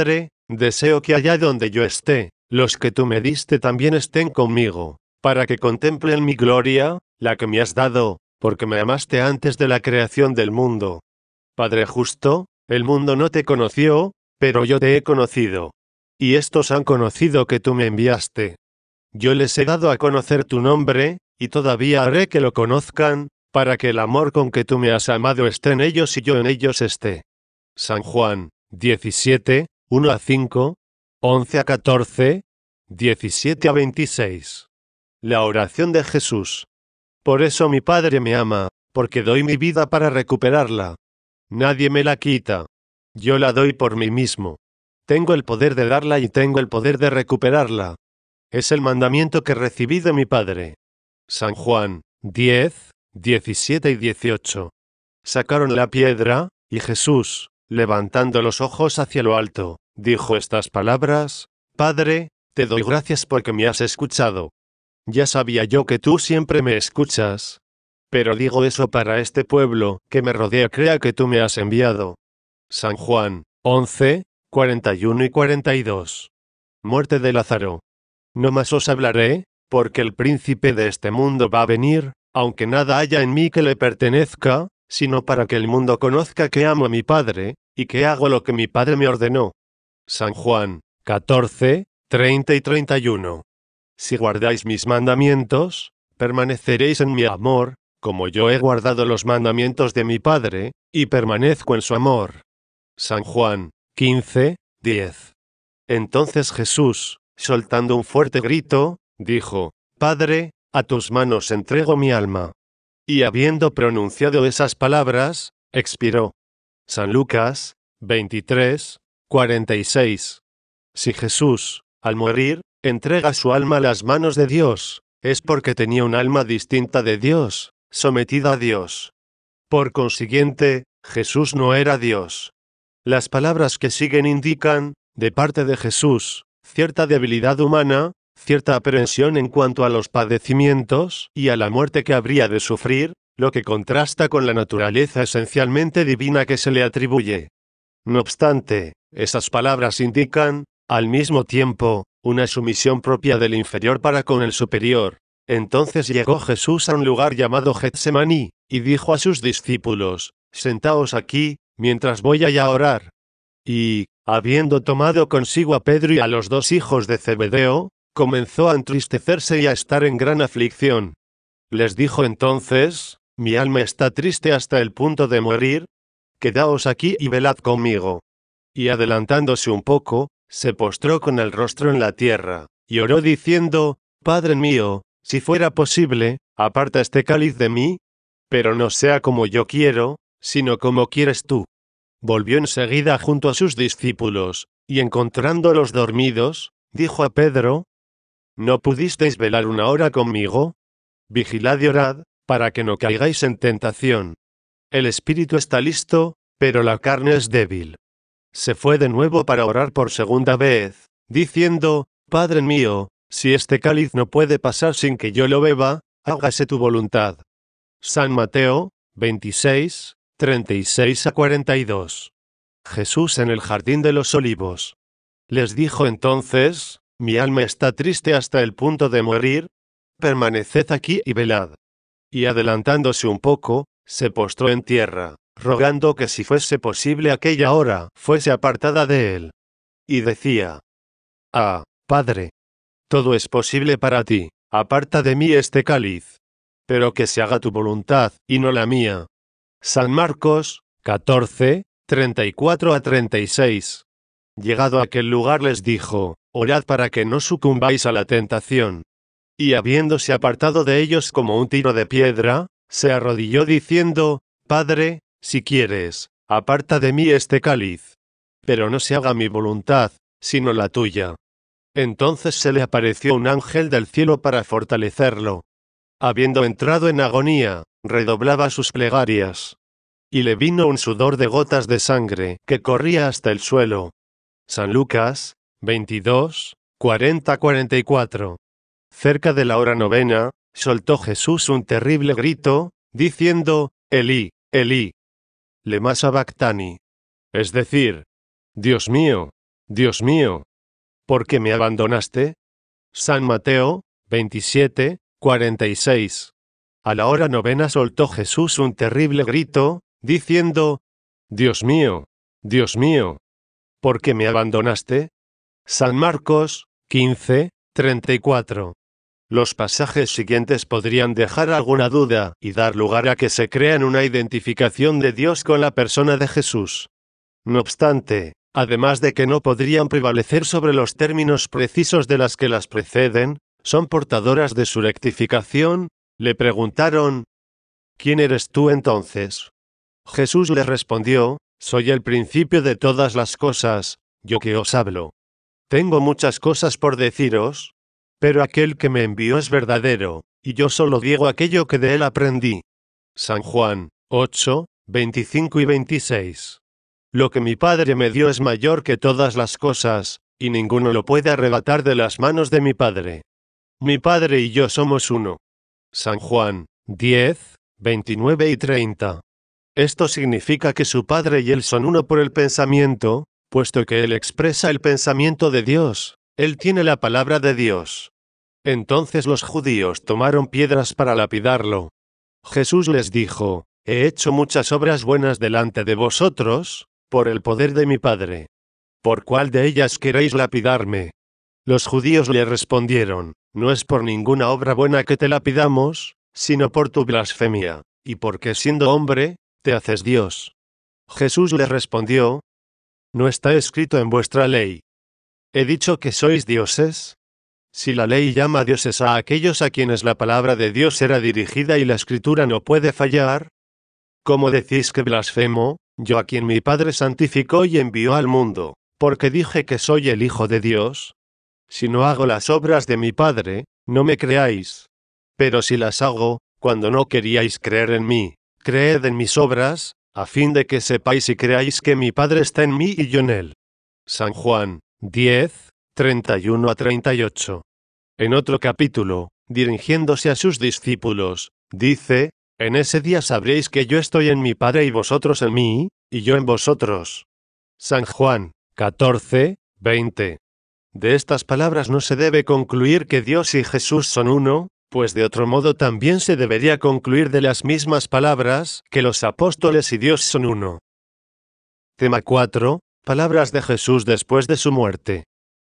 Deseo que allá donde yo esté, los que tú me diste también estén conmigo, para que contemplen mi gloria, la que me has dado, porque me amaste antes de la creación del mundo. Padre justo, el mundo no te conoció, pero yo te he conocido. Y estos han conocido que tú me enviaste. Yo les he dado a conocer tu nombre, y todavía haré que lo conozcan, para que el amor con que tú me has amado esté en ellos y yo en ellos esté. San Juan, diecisiete, uno a cinco, once a catorce, diecisiete a veintiséis. La oración de Jesús. Por eso mi Padre me ama, porque doy mi vida para recuperarla. Nadie me la quita. Yo la doy por mí mismo. Tengo el poder de darla y tengo el poder de recuperarla. Es el mandamiento que recibí de mi Padre. San Juan, diez, diecisiete y dieciocho. Sacaron la piedra, y Jesús, levantando los ojos hacia lo alto, dijo estas palabras: Padre, te doy gracias porque me has escuchado. Ya sabía yo que tú siempre me escuchas. Pero digo eso para este pueblo que me rodea crea que tú me has enviado. San Juan, once, cuarenta y uno y cuarenta y dos. Muerte de Lázaro. No más os hablaré, porque el príncipe de este mundo va a venir, aunque nada haya en mí que le pertenezca, sino para que el mundo conozca que amo a mi Padre, y que hago lo que mi Padre me ordenó. San Juan, catorce, treinta y treinta y uno. Si guardáis mis mandamientos, permaneceréis en mi amor, como yo he guardado los mandamientos de mi Padre, y permanezco en su amor. San Juan, quince, diez. Entonces Jesús, soltando un fuerte grito, dijo: Padre, a tus manos entrego mi alma. Y habiendo pronunciado esas palabras, expiró. San Lucas, veintitrés, cuarenta y seis. Si Jesús, al morir, entrega su alma a las manos de Dios, es porque tenía un alma distinta de Dios, sometida a Dios. Por consiguiente, Jesús no era Dios. Las palabras que siguen indican, de parte de Jesús, cierta debilidad humana, cierta aprensión en cuanto a los padecimientos y a la muerte que habría de sufrir, lo que contrasta con la naturaleza esencialmente divina que se le atribuye. No obstante, esas palabras indican, al mismo tiempo, una sumisión propia del inferior para con el superior. Entonces llegó Jesús a un lugar llamado Getsemaní, y dijo a sus discípulos: Sentaos aquí, mientras voy allá a orar. Y, habiendo tomado consigo a Pedro y a los dos hijos de Zebedeo, comenzó a entristecerse y a estar en gran aflicción. Les dijo entonces: Mi alma está triste hasta el punto de morir. Quedaos aquí y velad conmigo. Y adelantándose un poco, se postró con el rostro en la tierra, y oró diciendo: Padre mío, si fuera posible, aparta este cáliz de mí, pero no sea como yo quiero, sino como quieres tú. Volvió enseguida junto a sus discípulos, y encontrándolos dormidos, dijo a Pedro: ¿No pudisteis velar una hora conmigo? Vigilad y orad, para que no caigáis en tentación. El espíritu está listo, pero la carne es débil. Se fue de nuevo para orar por segunda vez, diciendo: Padre mío, si este cáliz no puede pasar sin que yo lo beba, hágase tu voluntad. San Mateo, veintiséis, treinta y seis a cuarenta y dos. Jesús en el jardín de los olivos. Les dijo entonces: Mi alma está triste hasta el punto de morir. Permaneced aquí y velad. Y adelantándose un poco, se postró en tierra, rogando que si fuese posible aquella hora fuese apartada de él. Y decía: Ah, Padre, todo es posible para ti, aparta de mí este cáliz. Pero que se haga tu voluntad, y no la mía. San Marcos, catorce, treinta y cuatro a treinta y seis. Llegado a aquel lugar les dijo: Orad para que no sucumbáis a la tentación. Y habiéndose apartado de ellos como un tiro de piedra, se arrodilló diciendo: Padre, si quieres, aparta de mí este cáliz. Pero no se haga mi voluntad, sino la tuya. Entonces se le apareció un ángel del cielo para fortalecerlo. Habiendo entrado en agonía, redoblaba sus plegarias. Y le vino un sudor de gotas de sangre que corría hasta el suelo. San Lucas, veintidós, cuarenta a cuarenta y cuatro. Cerca de la hora novena, soltó Jesús un terrible grito, diciendo: Elí, Elí, lema sabactani. Es decir: Dios mío, Dios mío, ¿por qué me abandonaste? San Mateo veintisiete, cuarenta y seis. A la hora novena soltó Jesús un terrible grito, diciendo: Dios mío, Dios mío, ¿por qué me abandonaste? San Marcos quince, treinta y cuatro. Los pasajes siguientes podrían dejar alguna duda y dar lugar a que se crean una identificación de Dios con la persona de Jesús. No obstante, además de que no podrían prevalecer sobre los términos precisos de las que las preceden, son portadoras de su rectificación. Le preguntaron: ¿Quién eres tú entonces? Jesús les respondió: Soy el principio de todas las cosas, yo que os hablo. Tengo muchas cosas por deciros, pero aquel que me envió es verdadero, y yo solo digo aquello que de él aprendí. San Juan ocho, veinticinco y veintiséis. Lo que mi Padre me dio es mayor que todas las cosas, y ninguno lo puede arrebatar de las manos de mi Padre. Mi Padre y yo somos uno. San Juan diez, veintinueve y treinta. Esto significa que su Padre y él son uno por el pensamiento, puesto que él expresa el pensamiento de Dios, él tiene la palabra de Dios. Entonces los judíos tomaron piedras para lapidarlo. Jesús les dijo: He hecho muchas obras buenas delante de vosotros, por el poder de mi Padre. ¿Por cuál de ellas queréis lapidarme? Los judíos le respondieron: No es por ninguna obra buena que te lapidamos, sino por tu blasfemia, y porque siendo hombre, te haces Dios. Jesús les respondió: ¿No está escrito en vuestra ley? ¿He dicho que sois dioses? Si la ley llama dioses a aquellos a quienes la palabra de Dios será dirigida y la escritura no puede fallar, ¿cómo decís que blasfemo, yo a quien mi Padre santificó y envió al mundo, porque dije que soy el Hijo de Dios? Si no hago las obras de mi Padre, no me creáis. Pero si las hago, cuando no queríais creer en mí, creed en mis obras, a fin de que sepáis y creáis que mi Padre está en mí y yo en él. San Juan diez, treinta y uno a treinta y ocho. En otro capítulo, dirigiéndose a sus discípulos, dice: En ese día sabréis que yo estoy en mi Padre y vosotros en mí, y yo en vosotros. San Juan catorce, veinte. De estas palabras no se debe concluir que Dios y Jesús son uno, pues de otro modo también se debería concluir de las mismas palabras que los apóstoles y Dios son uno. Tema cuatro. Palabras de Jesús después de su muerte.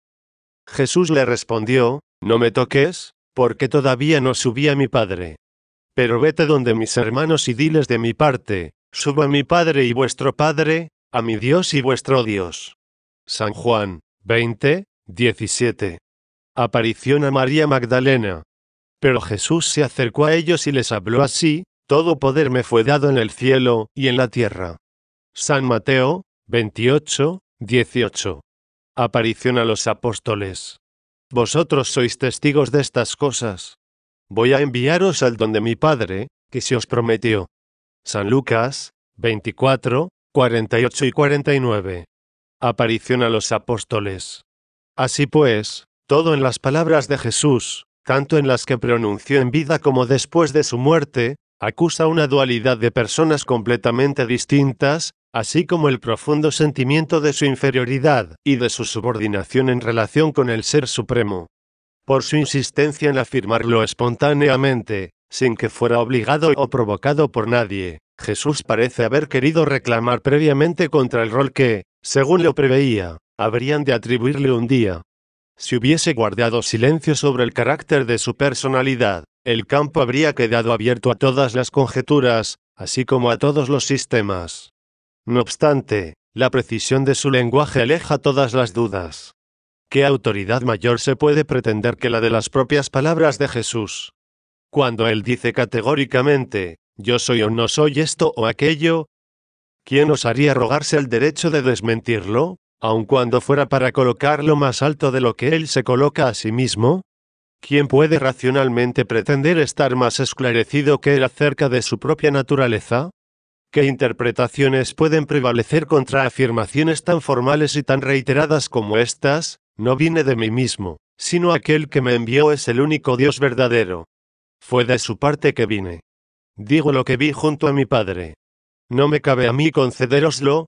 Jesús le respondió: No me toques, porque todavía no subí a mi Padre. Pero vete donde mis hermanos y diles de mi parte: Subo a mi Padre y vuestro Padre, a mi Dios y vuestro Dios. San Juan veinte, diecisiete. Aparición a María Magdalena. Pero Jesús se acercó a ellos y les habló así: Todo poder me fue dado en el cielo y en la tierra. San Mateo veintiocho, dieciocho. Aparición a los apóstoles. Vosotros sois testigos de estas cosas. Voy a enviaros al don de mi Padre, que se os prometió. San Lucas veinticuatro, cuarenta y ocho y cuarenta y nueve. Aparición a los apóstoles. Así pues, todo en las palabras de Jesús, tanto en las que pronunció en vida como después de su muerte, acusa una dualidad de personas completamente distintas, así como el profundo sentimiento de su inferioridad y de su subordinación en relación con el Ser Supremo. Por su insistencia en afirmarlo espontáneamente, sin que fuera obligado o provocado por nadie, Jesús parece haber querido reclamar previamente contra el rol que, según lo preveía, habrían de atribuirle un día. Si hubiese guardado silencio sobre el carácter de su personalidad, el campo habría quedado abierto a todas las conjeturas, así como a todos los sistemas. No obstante, la precisión de su lenguaje aleja todas las dudas. ¿Qué autoridad mayor se puede pretender que la de las propias palabras de Jesús? Cuando él dice categóricamente: Yo soy o no soy esto o aquello, ¿quién osaría rogarse el derecho de desmentirlo, aun cuando fuera para colocarlo más alto de lo que él se coloca a sí mismo? ¿Quién puede racionalmente pretender estar más esclarecido que él acerca de su propia naturaleza? ¿Qué interpretaciones pueden prevalecer contra afirmaciones tan formales y tan reiteradas como estas? No vine de mí mismo, sino aquel que me envió es el único Dios verdadero. Fue de su parte que vine. Digo lo que vi junto a mi Padre. No me cabe a mí concedéroslo.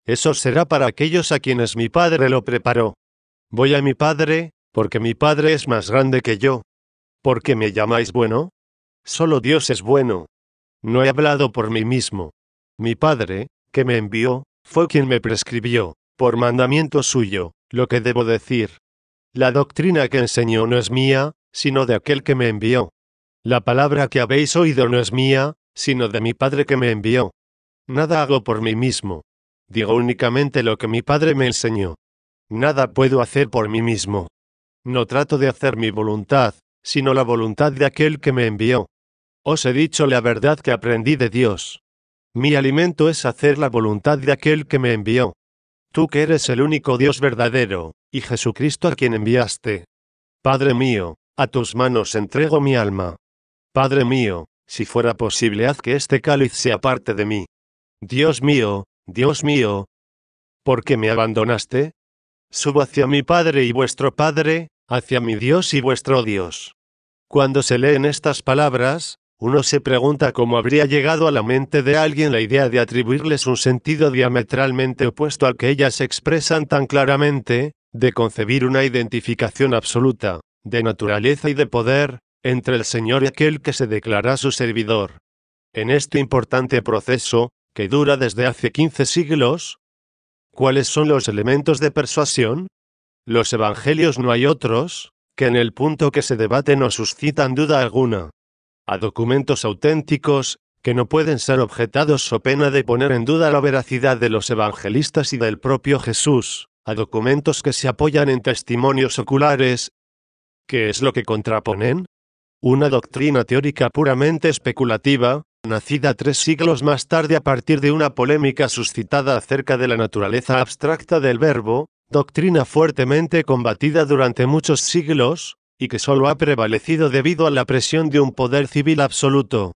eso será para aquellos a quienes mi Padre lo preparó. Voy a mi Padre, porque mi Padre es más grande que yo. ¿Por qué me llamáis bueno? Solo Dios es bueno. No he hablado por mí mismo. Mi Padre, que me envió, fue quien me prescribió, por mandamiento suyo, lo que debo decir. La doctrina que enseñó no es mía, sino de aquel que me envió. La palabra que habéis oído no es mía, sino de mi Padre que me envió. Nada hago por mí mismo. Digo únicamente lo que mi Padre me enseñó. Nada puedo hacer por mí mismo. No trato de hacer mi voluntad, sino la voluntad de aquel que me envió. Os he dicho la verdad que aprendí de Dios. Mi alimento es hacer la voluntad de aquel que me envió. Tú que eres el único Dios verdadero, y Jesucristo a quien enviaste. Padre mío, a tus manos entrego mi alma. Padre mío, si fuera posible haz que este cáliz se aparte de mí. Dios mío, Dios mío, ¿por qué me abandonaste? Subo hacia mi Padre y vuestro Padre, hacia mi Dios y vuestro Dios. Cuando se leen estas palabras, uno se pregunta cómo habría llegado a la mente de alguien la idea de atribuirles un sentido diametralmente opuesto al que ellas expresan tan claramente, de concebir una identificación absoluta, de naturaleza y de poder, entre el Señor y aquel que se declara su servidor. En este importante proceso, que dura desde hace quince siglos, ¿cuáles son los elementos de persuasión? Los evangelios no hay otros, que en el punto que se debate no suscitan duda alguna. A documentos auténticos, que no pueden ser objetados so pena de poner en duda la veracidad de los evangelistas y del propio Jesús, a documentos que se apoyan en testimonios oculares. ¿Qué es lo que contraponen? Una doctrina teórica puramente especulativa, nacida tres siglos más tarde a partir de una polémica suscitada acerca de la naturaleza abstracta del verbo, doctrina fuertemente combatida durante muchos siglos, y que solo ha prevalecido debido a la presión de un poder civil absoluto.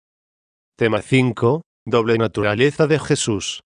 Tema cinco. Doble naturaleza de Jesús.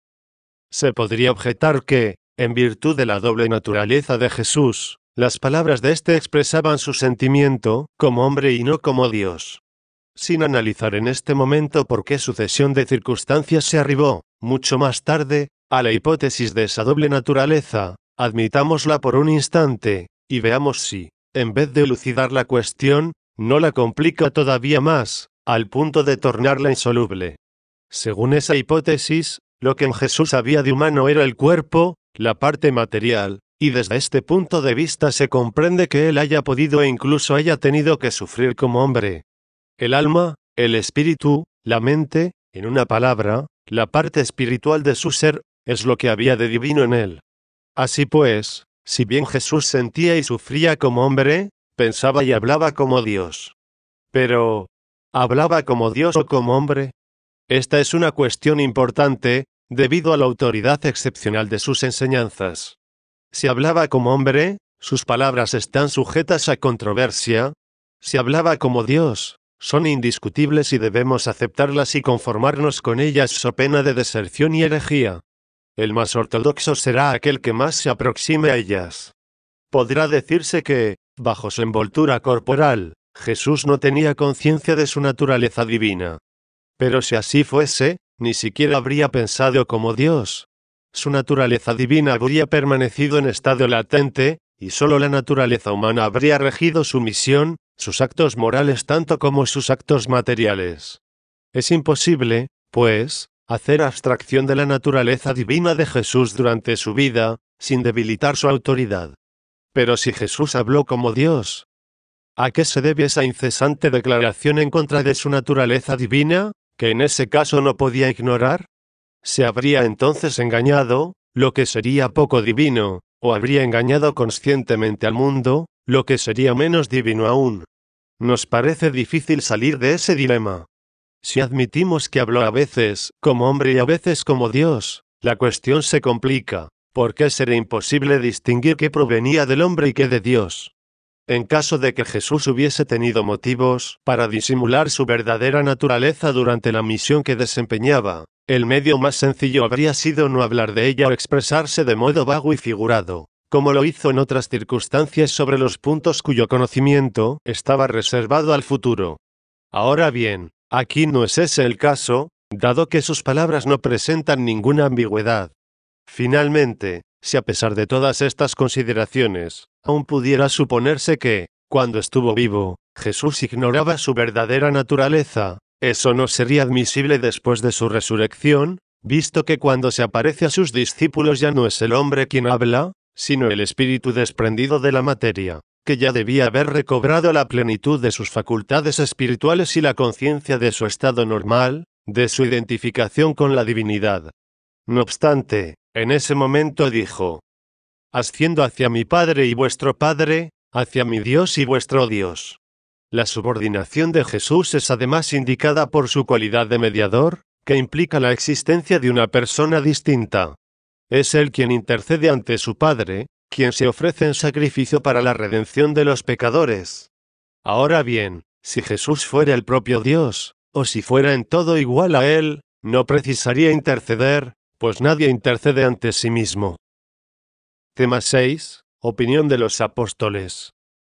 Se podría objetar que, en virtud de la doble naturaleza de Jesús, las palabras de éste expresaban su sentimiento, como hombre y no como Dios. Sin analizar en este momento por qué sucesión de circunstancias se arribó, mucho más tarde, a la hipótesis de esa doble naturaleza, admitámosla por un instante, y veamos si, en vez de elucidar la cuestión, no la complica todavía más, al punto de tornarla insoluble. Según esa hipótesis, lo que en Jesús había de humano era el cuerpo, la parte material, y desde este punto de vista se comprende que él haya podido e incluso haya tenido que sufrir como hombre. El alma, el espíritu, la mente, en una palabra, la parte espiritual de su ser, es lo que había de divino en él. Así pues, si bien Jesús sentía y sufría como hombre, pensaba y hablaba como Dios. Pero, ¿hablaba como Dios o como hombre? Esta es una cuestión importante, debido a la autoridad excepcional de sus enseñanzas. Si hablaba como hombre, sus palabras están sujetas a controversia. Si hablaba como Dios, son indiscutibles y debemos aceptarlas y conformarnos con ellas so pena de deserción y herejía. El más ortodoxo será aquel que más se aproxime a ellas. Podrá decirse que, bajo su envoltura corporal, Jesús no tenía conciencia de su naturaleza divina. Pero si así fuese, ni siquiera habría pensado como Dios. Su naturaleza divina habría permanecido en estado latente, y sólo la naturaleza humana habría regido su misión, sus actos morales tanto como sus actos materiales. Es imposible, pues, hacer abstracción de la naturaleza divina de Jesús durante su vida, sin debilitar su autoridad. Pero si Jesús habló como Dios, ¿a qué se debe esa incesante declaración en contra de su naturaleza divina, que en ese caso no podía ignorar? ¿Se habría entonces engañado, lo que sería poco divino, o habría engañado conscientemente al mundo, lo que sería menos divino aún? Nos parece difícil salir de ese dilema. Si admitimos que habló a veces como hombre y a veces como Dios, la cuestión se complica, porque será imposible distinguir qué provenía del hombre y qué de Dios. En caso de que Jesús hubiese tenido motivos para disimular su verdadera naturaleza durante la misión que desempeñaba, el medio más sencillo habría sido no hablar de ella o expresarse de modo vago y figurado, como lo hizo en otras circunstancias sobre los puntos cuyo conocimiento estaba reservado al futuro. Ahora bien, aquí no es ese el caso, dado que sus palabras no presentan ninguna ambigüedad. Finalmente, si a pesar de todas estas consideraciones, aún pudiera suponerse que, cuando estuvo vivo, Jesús ignoraba su verdadera naturaleza, eso no sería admisible después de su resurrección, visto que cuando se aparece a sus discípulos ya no es el hombre quien habla, sino el espíritu desprendido de la materia, que ya debía haber recobrado la plenitud de sus facultades espirituales y la conciencia de su estado normal, de su identificación con la divinidad. No obstante, en ese momento dijo: asciendo hacia mi Padre y vuestro Padre, hacia mi Dios y vuestro Dios. La subordinación de Jesús es además indicada por su cualidad de mediador, que implica la existencia de una persona distinta. Es Él quien intercede ante su Padre, quien se ofrece en sacrificio para la redención de los pecadores. Ahora bien, si Jesús fuera el propio Dios, o si fuera en todo igual a Él, no precisaría interceder, pues nadie intercede ante sí mismo. Tema seis. Opinión de los apóstoles.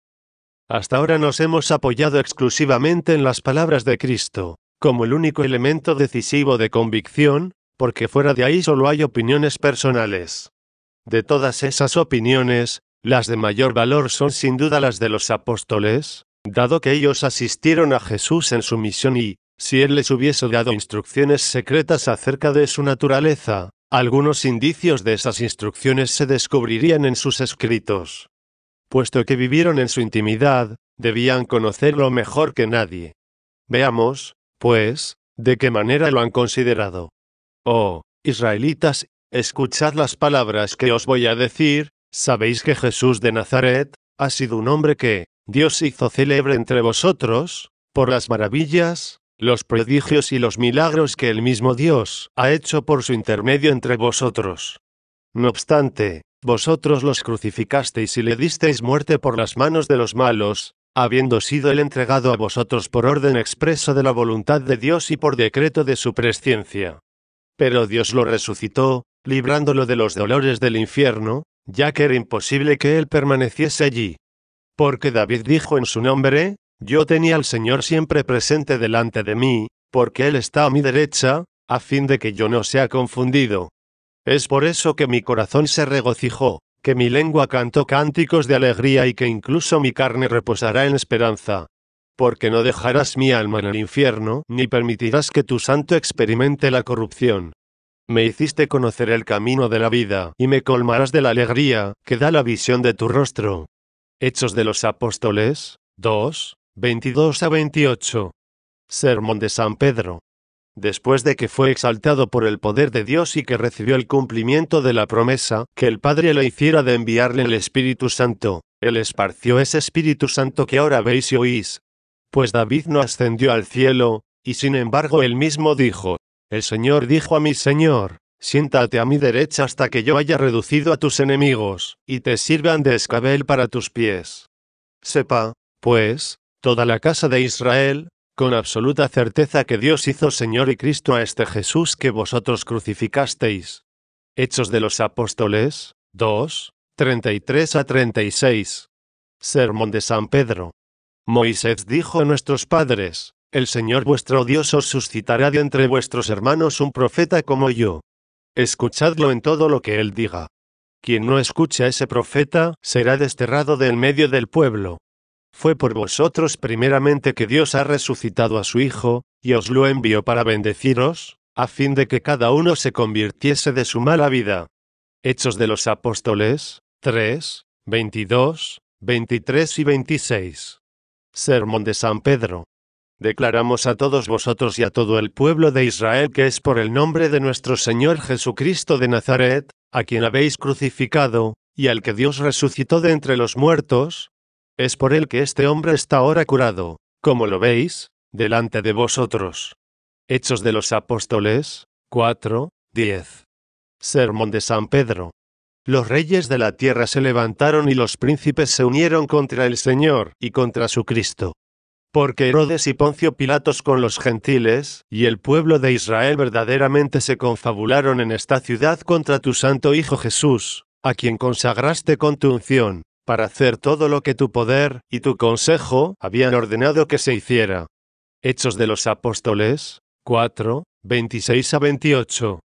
Hasta ahora nos hemos apoyado exclusivamente en las palabras de Cristo, como el único elemento decisivo de convicción, porque fuera de ahí solo hay opiniones personales. De todas esas opiniones, las de mayor valor son sin duda las de los apóstoles, dado que ellos asistieron a Jesús en su misión y, si Él les hubiese dado instrucciones secretas acerca de su naturaleza, algunos indicios de esas instrucciones se descubrirían en sus escritos. Puesto que vivieron en su intimidad, debían conocerlo mejor que nadie. Veamos, pues, de qué manera lo han considerado. Oh, israelitas, escuchad las palabras que os voy a decir. ¿Sabéis que Jesús de Nazaret ha sido un hombre que Dios hizo célebre entre vosotros, por las maravillas, los prodigios y los milagros que el mismo Dios ha hecho por su intermedio entre vosotros? No obstante, vosotros los crucificasteis y le disteis muerte por las manos de los malos, habiendo sido él entregado a vosotros por orden expreso de la voluntad de Dios y por decreto de su presciencia. Pero Dios lo resucitó, librándolo de los dolores del infierno, ya que era imposible que él permaneciese allí. Porque David dijo en su nombre: yo tenía al Señor siempre presente delante de mí, porque Él está a mi derecha, a fin de que yo no sea confundido. Es por eso que mi corazón se regocijó, que mi lengua cantó cánticos de alegría y que incluso mi carne reposará en esperanza. Porque no dejarás mi alma en el infierno, ni permitirás que tu santo experimente la corrupción. Me hiciste conocer el camino de la vida, y me colmarás de la alegría que da la visión de tu rostro. Hechos de los Apóstoles, dos, veintidós a veintiocho. Sermón de San Pedro. Después de que fue exaltado por el poder de Dios y que recibió el cumplimiento de la promesa que el Padre le hiciera de enviarle el Espíritu Santo, Él esparció ese Espíritu Santo que ahora veis y oís. Pues David no ascendió al cielo, y sin embargo él mismo dijo: el Señor dijo a mi Señor: siéntate a mi derecha hasta que yo haya reducido a tus enemigos, y te sirvan de escabel para tus pies. Sepa, pues, toda la casa de Israel, con absoluta certeza que Dios hizo Señor y Cristo a este Jesús que vosotros crucificasteis. Hechos de los Apóstoles, dos, treinta y tres a treinta y seis. Sermón de San Pedro. Moisés dijo a nuestros padres: el Señor vuestro Dios os suscitará de entre vuestros hermanos un profeta como yo. Escuchadlo en todo lo que él diga. Quien no escuche a ese profeta, será desterrado de en medio del pueblo. Fue por vosotros primeramente que Dios ha resucitado a su Hijo, y os lo envió para bendeciros, a fin de que cada uno se convirtiese de su mala vida. Hechos de los Apóstoles, tres, veintidós, veintitrés y veintiséis. Sermón de San Pedro. Declaramos a todos vosotros y a todo el pueblo de Israel que es por el nombre de nuestro Señor Jesucristo de Nazaret, a quien habéis crucificado, y al que Dios resucitó de entre los muertos, es por él que este hombre está ahora curado, como lo veis, delante de vosotros. Hechos de los Apóstoles, cuatro, diez. Sermón de San Pedro. Los reyes de la tierra se levantaron y los príncipes se unieron contra el Señor y contra su Cristo. Porque Herodes y Poncio Pilatos con los gentiles y el pueblo de Israel verdaderamente se confabularon en esta ciudad contra tu santo Hijo Jesús, a quien consagraste con tu unción, para hacer todo lo que tu poder y tu consejo habían ordenado que se hiciera. Hechos de los Apóstoles, cuatro, veintiséis a veintiocho.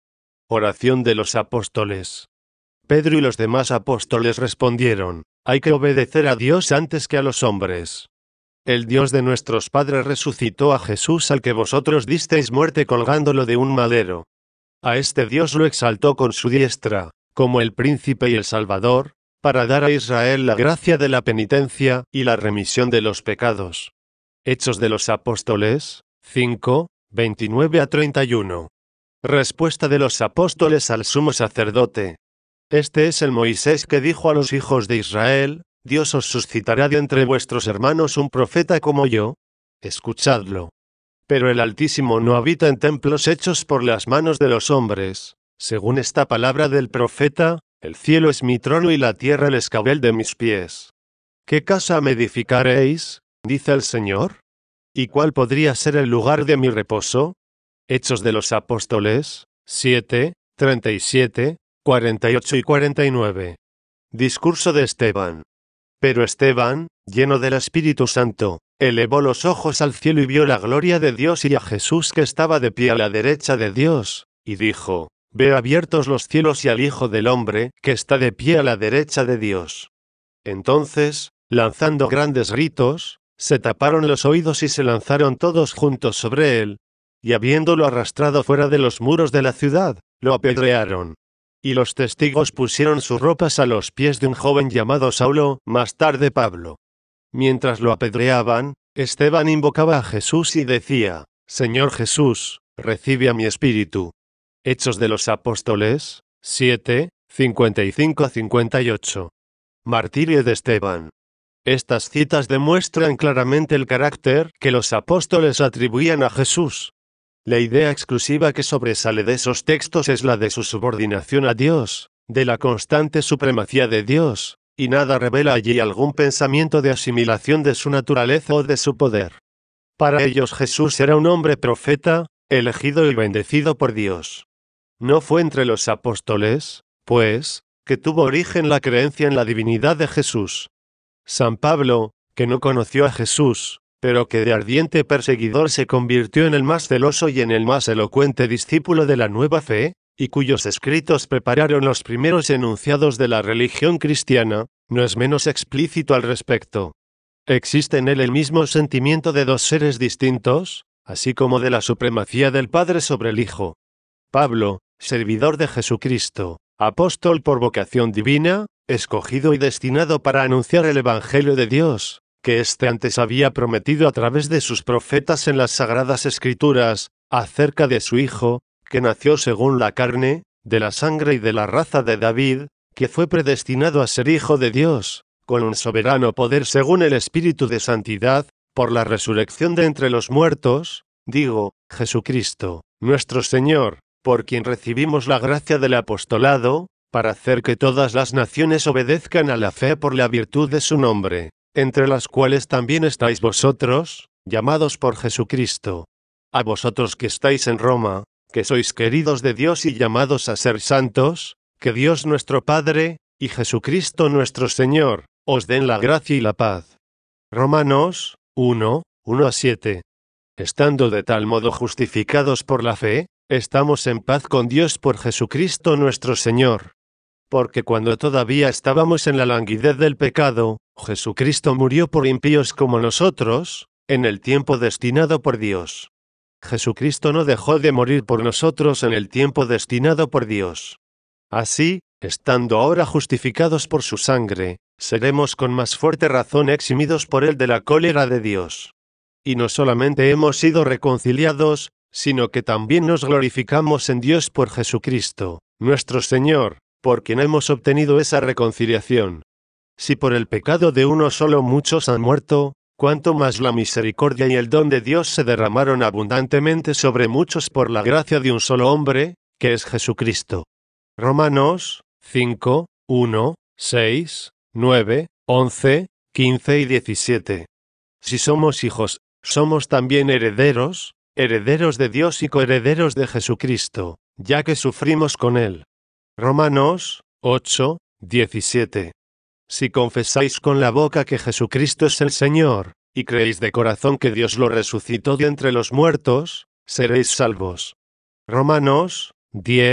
Oración de los apóstoles. Pedro y los demás apóstoles respondieron: hay que obedecer a Dios antes que a los hombres. El Dios de nuestros padres resucitó a Jesús, al que vosotros disteis muerte colgándolo de un madero. A este Dios lo exaltó con su diestra, como el príncipe y el Salvador, para dar a Israel la gracia de la penitencia y la remisión de los pecados. Hechos de los Apóstoles, cinco, veintinueve a treinta y uno. Respuesta de los apóstoles al sumo sacerdote. Este es el Moisés que dijo a los hijos de Israel: Dios os suscitará de entre vuestros hermanos un profeta como yo. Escuchadlo. Pero el Altísimo no habita en templos hechos por las manos de los hombres. Según esta palabra del profeta, el cielo es mi trono y la tierra el escabel de mis pies. ¿Qué casa me edificaréis?, dice el Señor. ¿Y cuál podría ser el lugar de mi reposo? Hechos de los Apóstoles, siete, treinta y siete, cuarenta y ocho y cuarenta y nueve. Discurso de Esteban. Pero Esteban, lleno del Espíritu Santo, elevó los ojos al cielo y vio la gloria de Dios y a Jesús que estaba de pie a la derecha de Dios, y dijo: Veo abiertos los cielos y al Hijo del Hombre, que está de pie a la derecha de Dios. Entonces, lanzando grandes gritos, se taparon los oídos y se lanzaron todos juntos sobre él, y habiéndolo arrastrado fuera de los muros de la ciudad, lo apedrearon. Y los testigos pusieron sus ropas a los pies de un joven llamado Saulo, más tarde Pablo. Mientras lo apedreaban, Esteban invocaba a Jesús y decía: Señor Jesús, recibe a mi espíritu. Hechos de los Apóstoles, siete, cincuenta y cinco a cincuenta y ocho. Martirio de Esteban. Estas citas demuestran claramente el carácter que los apóstoles atribuían a Jesús. La idea exclusiva que sobresale de esos textos es la de su subordinación a Dios, de la constante supremacía de Dios, y nada revela allí algún pensamiento de asimilación de su naturaleza o de su poder. Para ellos Jesús era un hombre profeta, elegido y bendecido por Dios. No fue entre los apóstoles, pues, que tuvo origen la creencia en la divinidad de Jesús. San Pablo, que no conoció a Jesús, pero que de ardiente perseguidor se convirtió en el más celoso y en el más elocuente discípulo de la nueva fe, y cuyos escritos prepararon los primeros enunciados de la religión cristiana, no es menos explícito al respecto. Existe en él el mismo sentimiento de dos seres distintos, así como de la supremacía del Padre sobre el Hijo. Pablo, servidor de Jesucristo, apóstol por vocación divina, escogido y destinado para anunciar el Evangelio de Dios, que éste antes había prometido a través de sus profetas en las Sagradas Escrituras, acerca de su Hijo, que nació según la carne, de la sangre y de la raza de David, que fue predestinado a ser Hijo de Dios, con un soberano poder según el Espíritu de Santidad, por la resurrección de entre los muertos, digo, Jesucristo, nuestro Señor, por quien recibimos la gracia del apostolado, para hacer que todas las naciones obedezcan a la fe por la virtud de su nombre, entre las cuales también estáis vosotros, llamados por Jesucristo. A vosotros que estáis en Roma, que sois queridos de Dios y llamados a ser santos, que Dios nuestro Padre, y Jesucristo nuestro Señor, os den la gracia y la paz. Romanos, uno, uno a siete. Estando de tal modo justificados por la fe, estamos en paz con Dios por Jesucristo nuestro Señor. Porque cuando todavía estábamos en la languidez del pecado, Jesucristo murió por impíos como nosotros, en el tiempo destinado por Dios. Jesucristo no dejó de morir por nosotros en el tiempo destinado por Dios. Así, estando ahora justificados por su sangre, seremos con más fuerte razón eximidos por él de la cólera de Dios. Y no solamente hemos sido reconciliados, sino que también nos glorificamos en Dios por Jesucristo, nuestro Señor, por quien hemos obtenido esa reconciliación. Si por el pecado de uno solo muchos han muerto, cuánto más la misericordia y el don de Dios se derramaron abundantemente sobre muchos por la gracia de un solo hombre, que es Jesucristo. Romanos, cinco, uno, seis, nueve, once, quince y diecisiete. Si somos hijos, somos también herederos, herederos de Dios y coherederos de Jesucristo, ya que sufrimos con él. Romanos, ocho, diecisiete. Si confesáis con la boca que Jesucristo es el Señor, y creéis de corazón que Dios lo resucitó de entre los muertos, seréis salvos. Romanos, diez,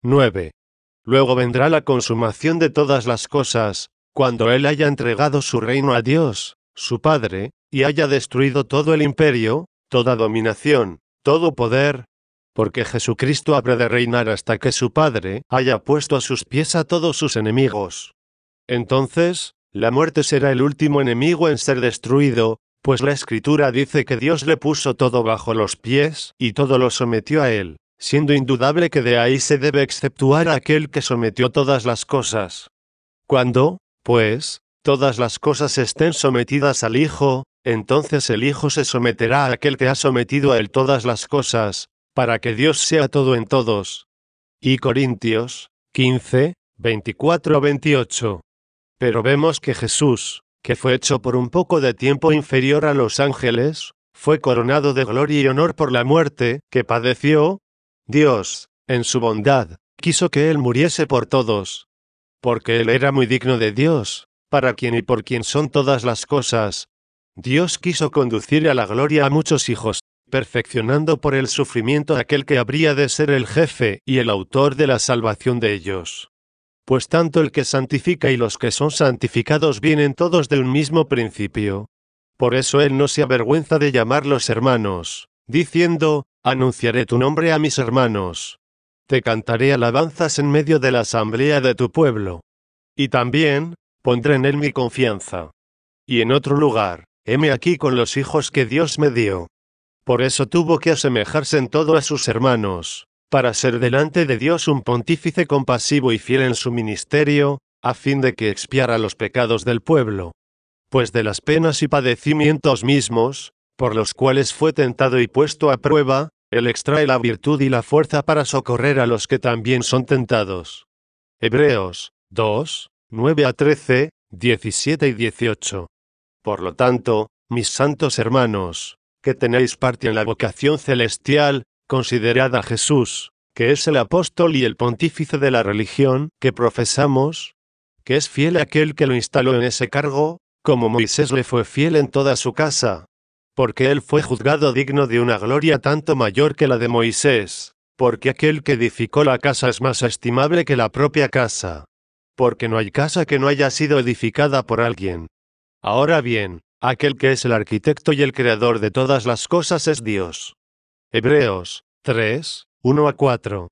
nueve. Luego vendrá la consumación de todas las cosas, cuando Él haya entregado su reino a Dios, su Padre, y haya destruido todo el imperio, toda dominación, todo poder, porque Jesucristo habrá de reinar hasta que su Padre haya puesto a sus pies a todos sus enemigos. Entonces, la muerte será el último enemigo en ser destruido, pues la Escritura dice que Dios le puso todo bajo los pies y todo lo sometió a Él, siendo indudable que de ahí se debe exceptuar a aquel que sometió todas las cosas. Cuando, pues, todas las cosas estén sometidas al Hijo, entonces el Hijo se someterá a aquel que ha sometido a Él todas las cosas, para que Dios sea todo en todos. Y Corintios quince, veinticuatro a veintiocho. Pero vemos que Jesús, que fue hecho por un poco de tiempo inferior a los ángeles, fue coronado de gloria y honor por la muerte que padeció. Dios, en su bondad, quiso que Él muriese por todos. Porque Él era muy digno de Dios, para quien y por quien son todas las cosas. Dios quiso conducir a la gloria a muchos hijos, perfeccionando por el sufrimiento a aquel que habría de ser el jefe y el autor de la salvación de ellos. Pues tanto el que santifica y los que son santificados vienen todos de un mismo principio. Por eso Él no se avergüenza de llamarlos hermanos, diciendo, anunciaré tu nombre a mis hermanos. Te cantaré alabanzas en medio de la asamblea de tu pueblo. Y también, pondré en Él mi confianza. Y en otro lugar, heme aquí con los hijos que Dios me dio. Por eso tuvo que asemejarse en todo a sus hermanos, para ser delante de Dios un pontífice compasivo y fiel en su ministerio, a fin de que expiara los pecados del pueblo. Pues de las penas y padecimientos mismos, por los cuales fue tentado y puesto a prueba, Él extrae la virtud y la fuerza para socorrer a los que también son tentados. Hebreos dos, nueve a trece, diecisiete y dieciocho. Por lo tanto, mis santos hermanos, que tenéis parte en la vocación celestial, considerad a Jesús, que es el apóstol y el pontífice de la religión que profesamos, que es fiel aquel que lo instaló en ese cargo, como Moisés le fue fiel en toda su casa. Porque él fue juzgado digno de una gloria tanto mayor que la de Moisés, porque aquel que edificó la casa es más estimable que la propia casa. Porque no hay casa que no haya sido edificada por alguien. Ahora bien, aquel que es el arquitecto y el creador de todas las cosas es Dios. Hebreos tres, uno a cuatro.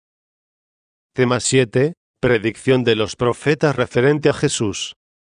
Tema siete. Predicción de los profetas referente a Jesús.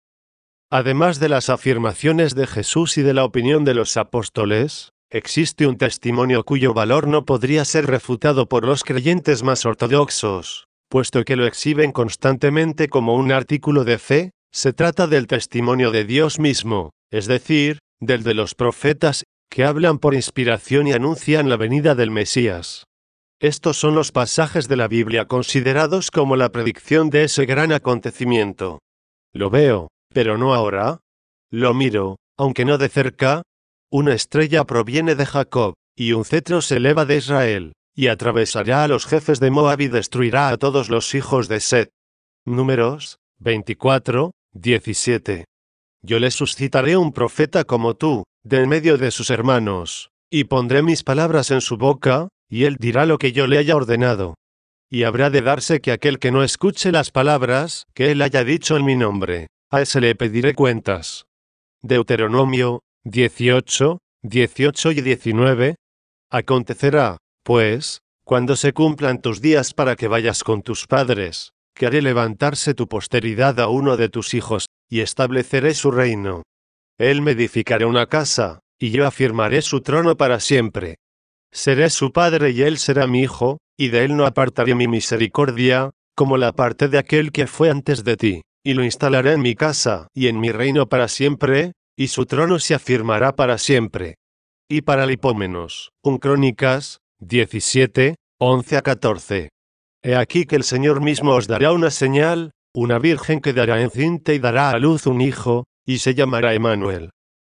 Además de las afirmaciones de Jesús y de la opinión de los apóstoles, existe un testimonio cuyo valor no podría ser refutado por los creyentes más ortodoxos, puesto que lo exhiben constantemente como un artículo de fe. Se trata del testimonio de Dios mismo, es decir, del de los profetas, que hablan por inspiración y anuncian la venida del Mesías. Estos son los pasajes de la Biblia considerados como la predicción de ese gran acontecimiento. Lo veo, pero no ahora. Lo miro, aunque no de cerca. Una estrella proviene de Jacob, y un cetro se eleva de Israel, y atravesará a los jefes de Moab y destruirá a todos los hijos de Set. Números veinticuatro, diecisiete. Yo le suscitaré un profeta como tú, de en medio de sus hermanos, y pondré mis palabras en su boca, y él dirá lo que yo le haya ordenado. Y habrá de darse que aquel que no escuche las palabras que él haya dicho en mi nombre, a ese le pediré cuentas. Deuteronomio dieciocho, dieciocho y diecinueve. Acontecerá, pues, cuando se cumplan tus días para que vayas con tus padres, que haré levantarse tu posteridad a uno de tus hijos, y estableceré su reino. Él me edificará una casa, y yo afirmaré su trono para siempre. Seré su padre y él será mi hijo, y de él no apartaré mi misericordia, como la aparté de aquel que fue antes de ti, y lo instalaré en mi casa y en mi reino para siempre, y su trono se afirmará para siempre. Y para Lipómenos, un Crónicas, diecisiete, once a catorce. He aquí que el Señor mismo os dará una señal, una virgen quedará encinta y dará a luz un hijo, y se llamará Emmanuel.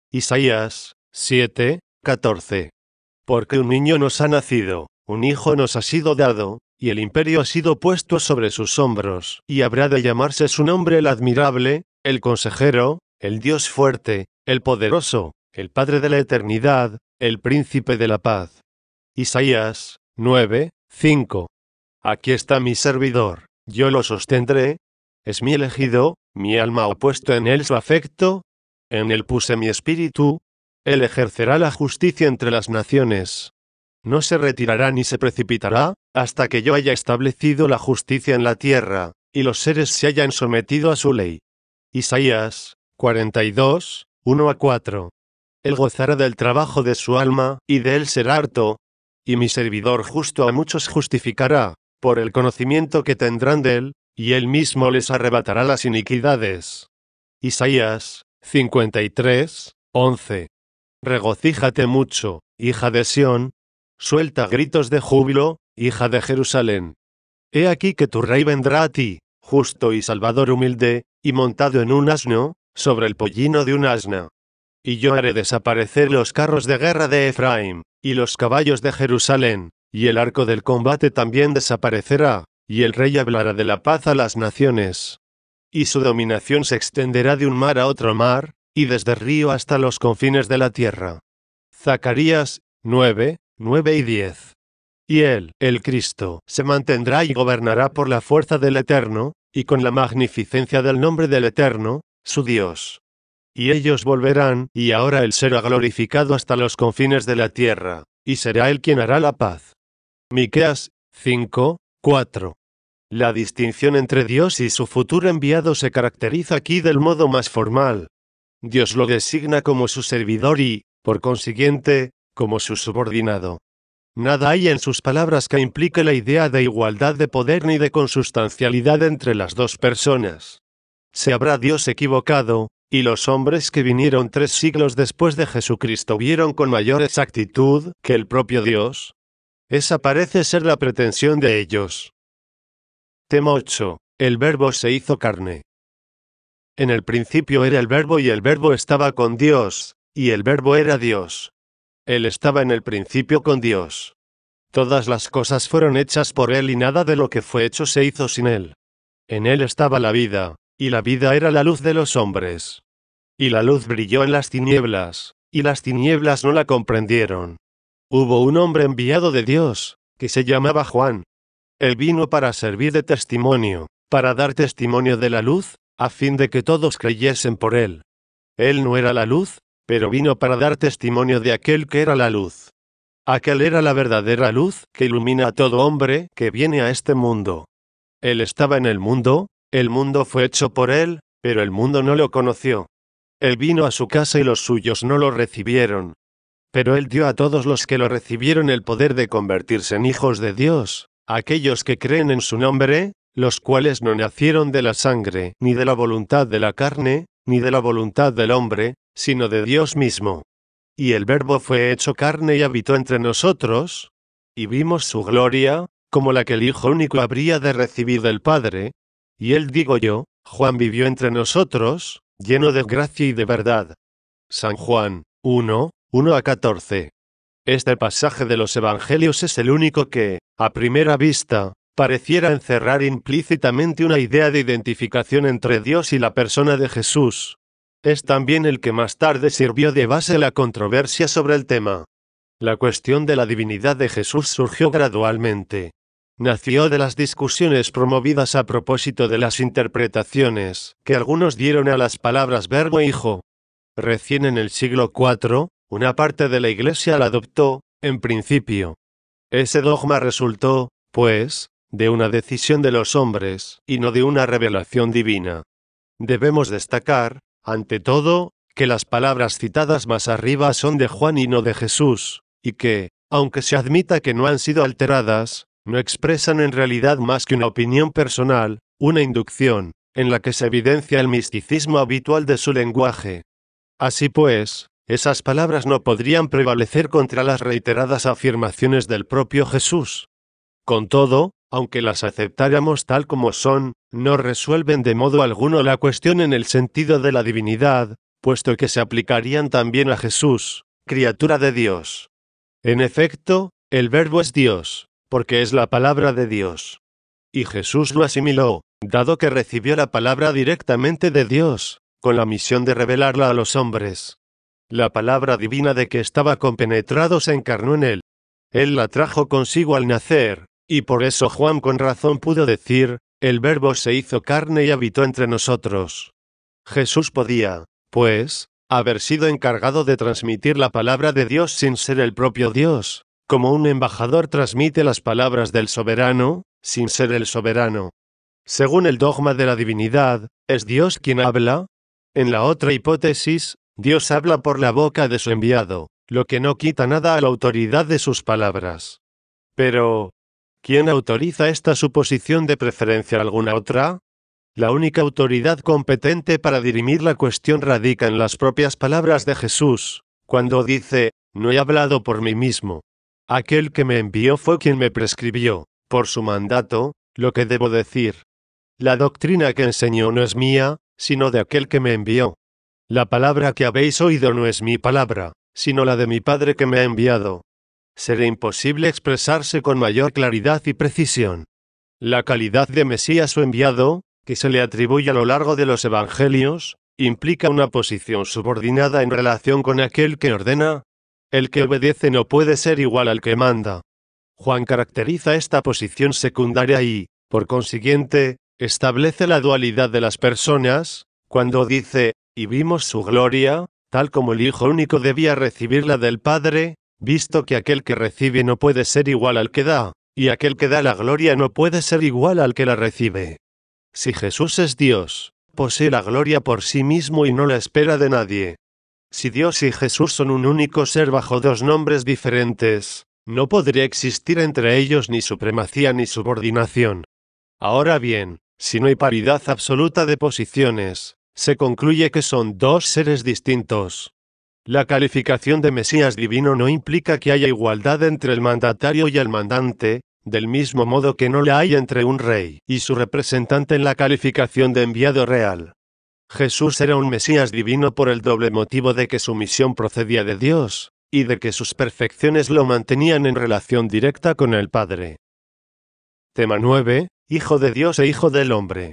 Isaías siete, catorce. Porque un niño nos ha nacido, un hijo nos ha sido dado, y el imperio ha sido puesto sobre sus hombros, y habrá de llamarse su nombre el admirable, el consejero, el Dios fuerte, el poderoso, el Padre de la eternidad, el príncipe de la paz. Isaías nueve, cinco. Aquí está mi servidor, yo lo sostendré. Es mi elegido, mi alma ha puesto en él su afecto. En él puse mi espíritu. Él ejercerá la justicia entre las naciones. No se retirará ni se precipitará, hasta que yo haya establecido la justicia en la tierra, y los seres se hayan sometido a su ley. Isaías cuarenta y dos, uno a cuatro. Él gozará del trabajo de su alma, y de él será harto. Y mi servidor justo a muchos justificará, por el conocimiento que tendrán de él, y él mismo les arrebatará las iniquidades. Isaías cincuenta y tres, once. Regocíjate mucho, hija de Sión. Suelta gritos de júbilo, hija de Jerusalén. He aquí que tu rey vendrá a ti, justo y salvador humilde, y montado en un asno, sobre el pollino de un asna. Y yo haré desaparecer los carros de guerra de Efraín, y los caballos de Jerusalén, y el arco del combate también desaparecerá, y el rey hablará de la paz a las naciones. Y su dominación se extenderá de un mar a otro mar, y desde el río hasta los confines de la tierra. Zacarías nueve, nueve y diez. Y él, el Cristo, se mantendrá y gobernará por la fuerza del Eterno, y con la magnificencia del nombre del Eterno, su Dios. Y ellos volverán, y ahora él será glorificado hasta los confines de la tierra, y será él quien hará la paz. Miqueas cinco, cuatro. La distinción entre Dios y su futuro enviado se caracteriza aquí del modo más formal. Dios lo designa como su servidor y, por consiguiente, como su subordinado. Nada hay en sus palabras que implique la idea de igualdad de poder ni de consustancialidad entre las dos personas. ¿Se habrá Dios equivocado, y los hombres que vinieron tres siglos después de Jesucristo vieron con mayor exactitud que el propio Dios? Esa parece ser la pretensión de ellos. Tema ocho. El Verbo se hizo carne. En el principio era el Verbo y el Verbo estaba con Dios, y el Verbo era Dios. Él estaba en el principio con Dios. Todas las cosas fueron hechas por él y nada de lo que fue hecho se hizo sin él. En él estaba la vida, y la vida era la luz de los hombres. Y la luz brilló en las tinieblas, y las tinieblas no la comprendieron. Hubo un hombre enviado de Dios, que se llamaba Juan. Él vino para servir de testimonio, para dar testimonio de la luz, a fin de que todos creyesen por él. Él no era la luz, pero vino para dar testimonio de aquel que era la luz. Aquel era la verdadera luz que ilumina a todo hombre que viene a este mundo. Él estaba en el mundo, el mundo fue hecho por él, pero el mundo no lo conoció. Él vino a su casa y los suyos no lo recibieron. Pero él dio a todos los que lo recibieron el poder de convertirse en hijos de Dios, aquellos que creen en su nombre, los cuales no nacieron de la sangre, ni de la voluntad de la carne, ni de la voluntad del hombre, sino de Dios mismo. Y el Verbo fue hecho carne y habitó entre nosotros, y vimos su gloria, como la que el Hijo único habría de recibir del Padre. Y él, digo yo, Juan vivió entre nosotros, lleno de gracia y de verdad. San Juan uno, uno a catorce. Este pasaje de los Evangelios es el único que, a primera vista, pareciera encerrar implícitamente una idea de identificación entre Dios y la persona de Jesús. Es también el que más tarde sirvió de base a la controversia sobre el tema. La cuestión de la divinidad de Jesús surgió gradualmente. Nació de las discusiones promovidas a propósito de las interpretaciones que algunos dieron a las palabras verbo e hijo. Recién en el siglo cuarto, una parte de la Iglesia la adoptó, en principio. Ese dogma resultó, pues, de una decisión de los hombres, y no de una revelación divina. Debemos destacar, ante todo, que las palabras citadas más arriba son de Juan y no de Jesús, y que, aunque se admita que no han sido alteradas, no expresan en realidad más que una opinión personal, una inducción, en la que se evidencia el misticismo habitual de su lenguaje. Así pues, esas palabras no podrían prevalecer contra las reiteradas afirmaciones del propio Jesús. Con todo, aunque las aceptáramos tal como son, no resuelven de modo alguno la cuestión en el sentido de la divinidad, puesto que se aplicarían también a Jesús, criatura de Dios. En efecto, el Verbo es Dios, porque es la palabra de Dios. Y Jesús lo asimiló, dado que recibió la palabra directamente de Dios, con la misión de revelarla a los hombres. La palabra divina de que estaba compenetrado se encarnó en él. Él la trajo consigo al nacer, Y por eso Juan con razón pudo decir, el Verbo se hizo carne y habitó entre nosotros. Jesús podía, pues, haber sido encargado de transmitir la palabra de Dios sin ser el propio Dios, como un embajador transmite las palabras del soberano, sin ser el soberano. Según el dogma de la divinidad, ¿es Dios quien habla? En la otra hipótesis, Dios habla por la boca de su enviado, lo que no quita nada a la autoridad de sus palabras. Pero, ¿quién autoriza esta suposición de preferencia alguna otra? La única autoridad competente para dirimir la cuestión radica en las propias palabras de Jesús, cuando dice, no he hablado por mí mismo. Aquel que me envió fue quien me prescribió, por su mandato, lo que debo decir. La doctrina que enseñó no es mía, sino de aquel que me envió. La palabra que habéis oído no es mi palabra, sino la de mi Padre que me ha enviado. Sería imposible expresarse con mayor claridad y precisión. La calidad de Mesías o enviado, que se le atribuye a lo largo de los evangelios, implica una posición subordinada en relación con aquel que ordena. El que obedece no puede ser igual al que manda. Juan caracteriza esta posición secundaria y, por consiguiente, establece la dualidad de las personas, cuando dice, y vimos su gloria, tal como el Hijo único debía recibirla del Padre, visto que aquel que recibe no puede ser igual al que da, y aquel que da la gloria no puede ser igual al que la recibe. Si Jesús es Dios, posee la gloria por sí mismo y no la espera de nadie. Si Dios y Jesús son un único ser bajo dos nombres diferentes, no podría existir entre ellos ni supremacía ni subordinación. Ahora bien, si no hay paridad absoluta de posiciones, se concluye que son dos seres distintos. La calificación de Mesías divino no implica que haya igualdad entre el mandatario y el mandante, del mismo modo que no la hay entre un rey y su representante en la calificación de enviado real. Jesús era un Mesías divino por el doble motivo de que su misión procedía de Dios, y de que sus perfecciones lo mantenían en relación directa con el Padre. Tema nueve. Hijo de Dios e Hijo del Hombre.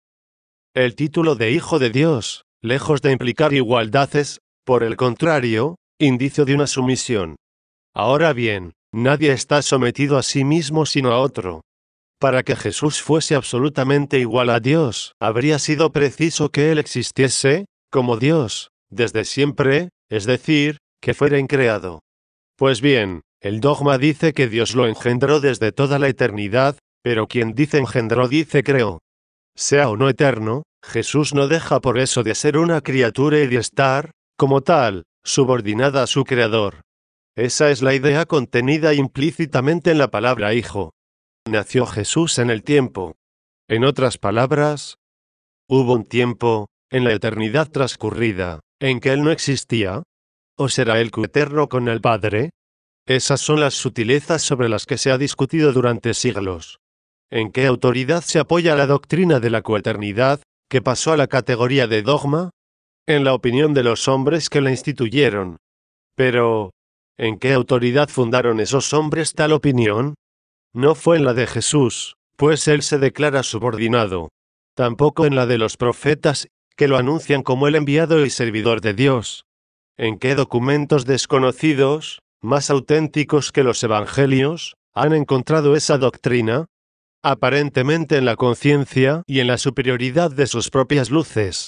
El título de Hijo de Dios, lejos de implicar igualdad es, por el contrario, indicio de una sumisión. Ahora bien, nadie está sometido a sí mismo sino a otro. Para que Jesús fuese absolutamente igual a Dios, habría sido preciso que Él existiese, como Dios, desde siempre, es decir, que fuera increado. Pues bien, el dogma dice que Dios lo engendró desde toda la eternidad, pero quien dice engendró dice creó. Sea o no eterno, Jesús no deja por eso de ser una criatura y de estar, como tal, subordinada a su Creador. Esa es la idea contenida implícitamente en la palabra hijo. Nació Jesús en el tiempo. En otras palabras, hubo un tiempo, en la eternidad transcurrida, en que Él no existía. ¿O será Él coeterno con el Padre? Esas son las sutilezas sobre las que se ha discutido durante siglos. ¿En qué autoridad se apoya la doctrina de la coeternidad, que pasó a la categoría de dogma? En la opinión de los hombres que la instituyeron. Pero, ¿en qué autoridad fundaron esos hombres tal opinión? No fue en la de Jesús, pues Él se declara subordinado. Tampoco en la de los profetas, que lo anuncian como el enviado y servidor de Dios. ¿En qué documentos desconocidos, más auténticos que los evangelios, han encontrado esa doctrina? Aparentemente en la conciencia y en la superioridad de sus propias luces.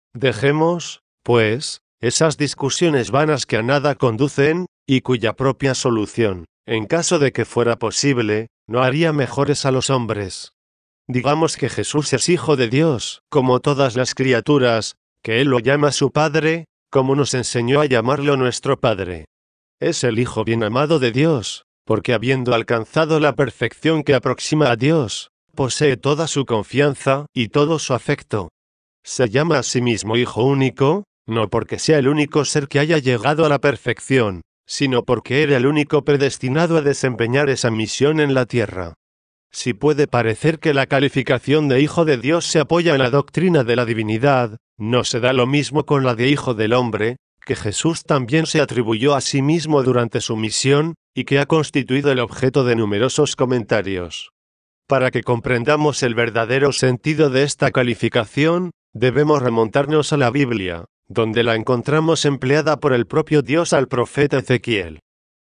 Dejemos, pues, esas discusiones vanas que a nada conducen, y cuya propia solución, en caso de que fuera posible, no haría mejores a los hombres. Digamos que Jesús es Hijo de Dios, como todas las criaturas, que Él lo llama su Padre, como nos enseñó a llamarlo nuestro Padre. Es el Hijo bien amado de Dios, porque habiendo alcanzado la perfección que aproxima a Dios, posee toda su confianza y todo su afecto. Se llama a sí mismo Hijo único, no porque sea el único ser que haya llegado a la perfección, sino porque era el único predestinado a desempeñar esa misión en la tierra. Si puede parecer que la calificación de Hijo de Dios se apoya en la doctrina de la divinidad, no se da lo mismo con la de Hijo del Hombre, que Jesús también se atribuyó a sí mismo durante su misión, y que ha constituido el objeto de numerosos comentarios. Para que comprendamos el verdadero sentido de esta calificación, debemos remontarnos a la Biblia, donde la encontramos empleada por el propio Dios al profeta Ezequiel.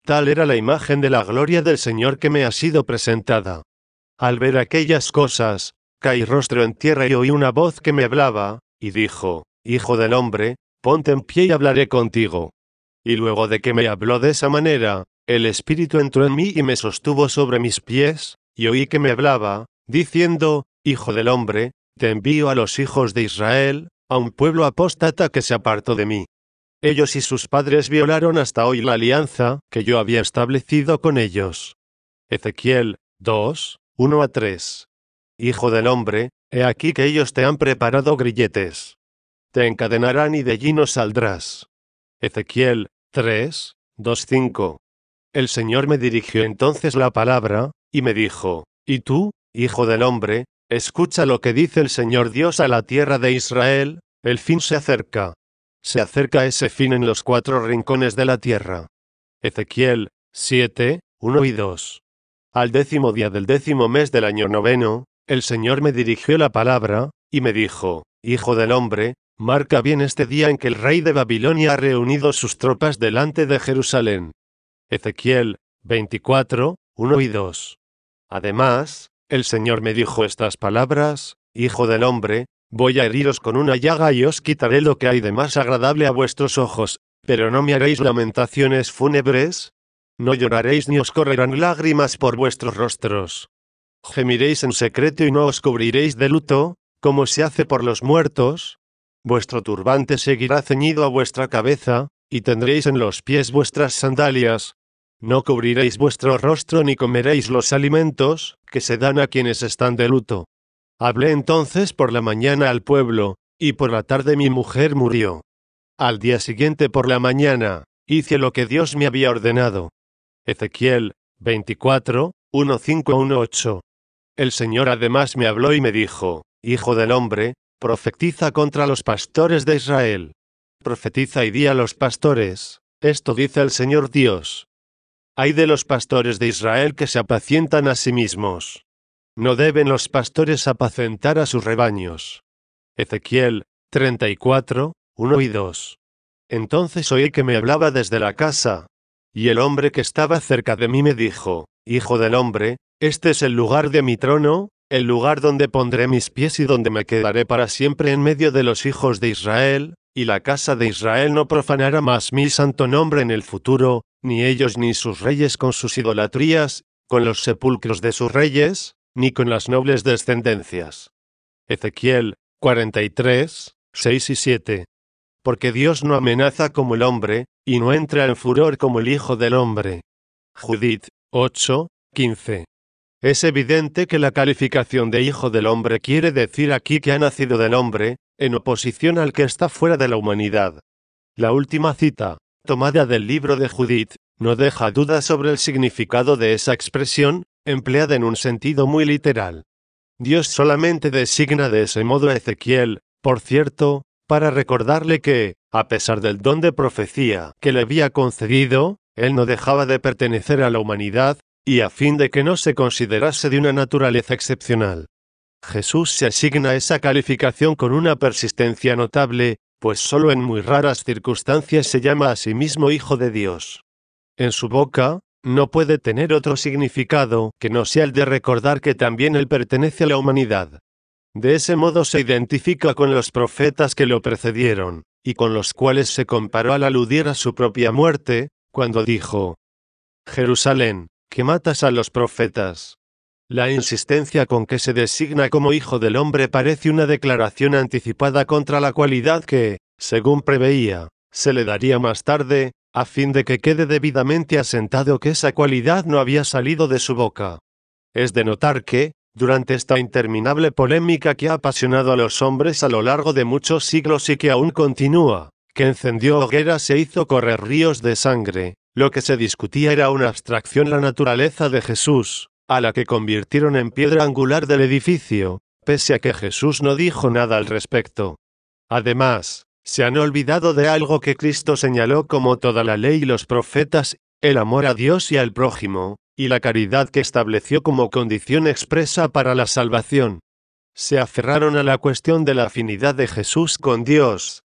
Tal era la imagen de la gloria del Señor que me ha sido presentada. Al ver aquellas cosas, caí rostro en tierra y oí una voz que me hablaba, y dijo: Hijo del hombre, ponte en pie y hablaré contigo. Y luego de que me habló de esa manera, el Espíritu entró en mí y me sostuvo sobre mis pies, y oí que me hablaba, diciendo: Hijo del hombre, te envío a los hijos de Israel, a un pueblo apóstata que se apartó de mí. Ellos y sus padres violaron hasta hoy la alianza que yo había establecido con ellos. Ezequiel dos, uno a tres. Hijo del hombre, he aquí que ellos te han preparado grilletes. Te encadenarán y de allí no saldrás. Ezequiel tres, dos, cinco. El Señor me dirigió entonces la palabra, y me dijo: ¿Y tú, hijo del hombre, escucha lo que dice el Señor Dios a la tierra de Israel? El fin se acerca. Se acerca ese fin en los cuatro rincones de la tierra. Ezequiel siete, uno y dos. Al décimo día del décimo mes del año noveno, el Señor me dirigió la palabra, y me dijo: Hijo del hombre, marca bien este día en que el rey de Babilonia ha reunido sus tropas delante de Jerusalén. Ezequiel veinticuatro, uno y dos. Además, el Señor me dijo estas palabras: Hijo del hombre, voy a heriros con una llaga y os quitaré lo que hay de más agradable a vuestros ojos, pero no me haréis lamentaciones fúnebres. No lloraréis ni os correrán lágrimas por vuestros rostros. Gemiréis en secreto y no os cubriréis de luto, como se hace por los muertos. Vuestro turbante seguirá ceñido a vuestra cabeza, y tendréis en los pies vuestras sandalias. No cubriréis vuestro rostro ni comeréis los alimentos que se dan a quienes están de luto. Hablé entonces por la mañana al pueblo, y por la tarde mi mujer murió. Al día siguiente por la mañana, hice lo que Dios me había ordenado. Ezequiel veinticuatro, uno cinco a uno ocho. El Señor además me habló y me dijo: Hijo del hombre, profetiza contra los pastores de Israel. Profetiza y di a los pastores: esto dice el Señor Dios. Ay de los pastores de Israel que se apacientan a sí mismos. No deben los pastores apacentar a sus rebaños. Ezequiel treinta y cuatro, uno y dos. Entonces oí que me hablaba desde la casa. Y el hombre que estaba cerca de mí me dijo: Hijo del hombre, este es el lugar de mi trono, el lugar donde pondré mis pies y donde me quedaré para siempre en medio de los hijos de Israel, y la casa de Israel no profanará más mi santo nombre en el futuro, ni ellos ni sus reyes con sus idolatrías, con los sepulcros de sus reyes, ni con las nobles descendencias. Ezequiel cuarenta y tres, seis y siete. Porque Dios no amenaza como el hombre, y no entra en furor como el hijo del hombre. Judith ocho, quince. Es evidente que la calificación de hijo del hombre quiere decir aquí que ha nacido del hombre, en oposición al que está fuera de la humanidad. La última cita, tomada del libro de Judith, no deja dudas sobre el significado de esa expresión, empleada en un sentido muy literal. Dios solamente designa de ese modo a Ezequiel, por cierto, para recordarle que, a pesar del don de profecía que le había concedido, él no dejaba de pertenecer a la humanidad, y a fin de que no se considerase de una naturaleza excepcional. Jesús se asigna esa calificación con una persistencia notable, pues solo en muy raras circunstancias se llama a sí mismo Hijo de Dios. En su boca, no puede tener otro significado que no sea el de recordar que también él pertenece a la humanidad. De ese modo se identifica con los profetas que lo precedieron, y con los cuales se comparó al aludir a su propia muerte, cuando dijo: Jerusalén, que matas a los profetas. La insistencia con que se designa como Hijo del Hombre parece una declaración anticipada contra la cualidad que, según preveía, se le daría más tarde, a fin de que quede debidamente asentado que esa cualidad no había salido de su boca. Es de notar que, durante esta interminable polémica que ha apasionado a los hombres a lo largo de muchos siglos y que aún continúa, que encendió hogueras e hizo correr ríos de sangre, lo que se discutía era una abstracción la naturaleza de Jesús, a la que convirtieron en piedra angular del edificio, pese a que Jesús no dijo nada al respecto. Además, se han olvidado de algo que Cristo señaló como toda la ley y los profetas, el amor a Dios y al prójimo, y la caridad que estableció como condición expresa para la salvación. Se aferraron a la cuestión de la afinidad de Jesús con Dios,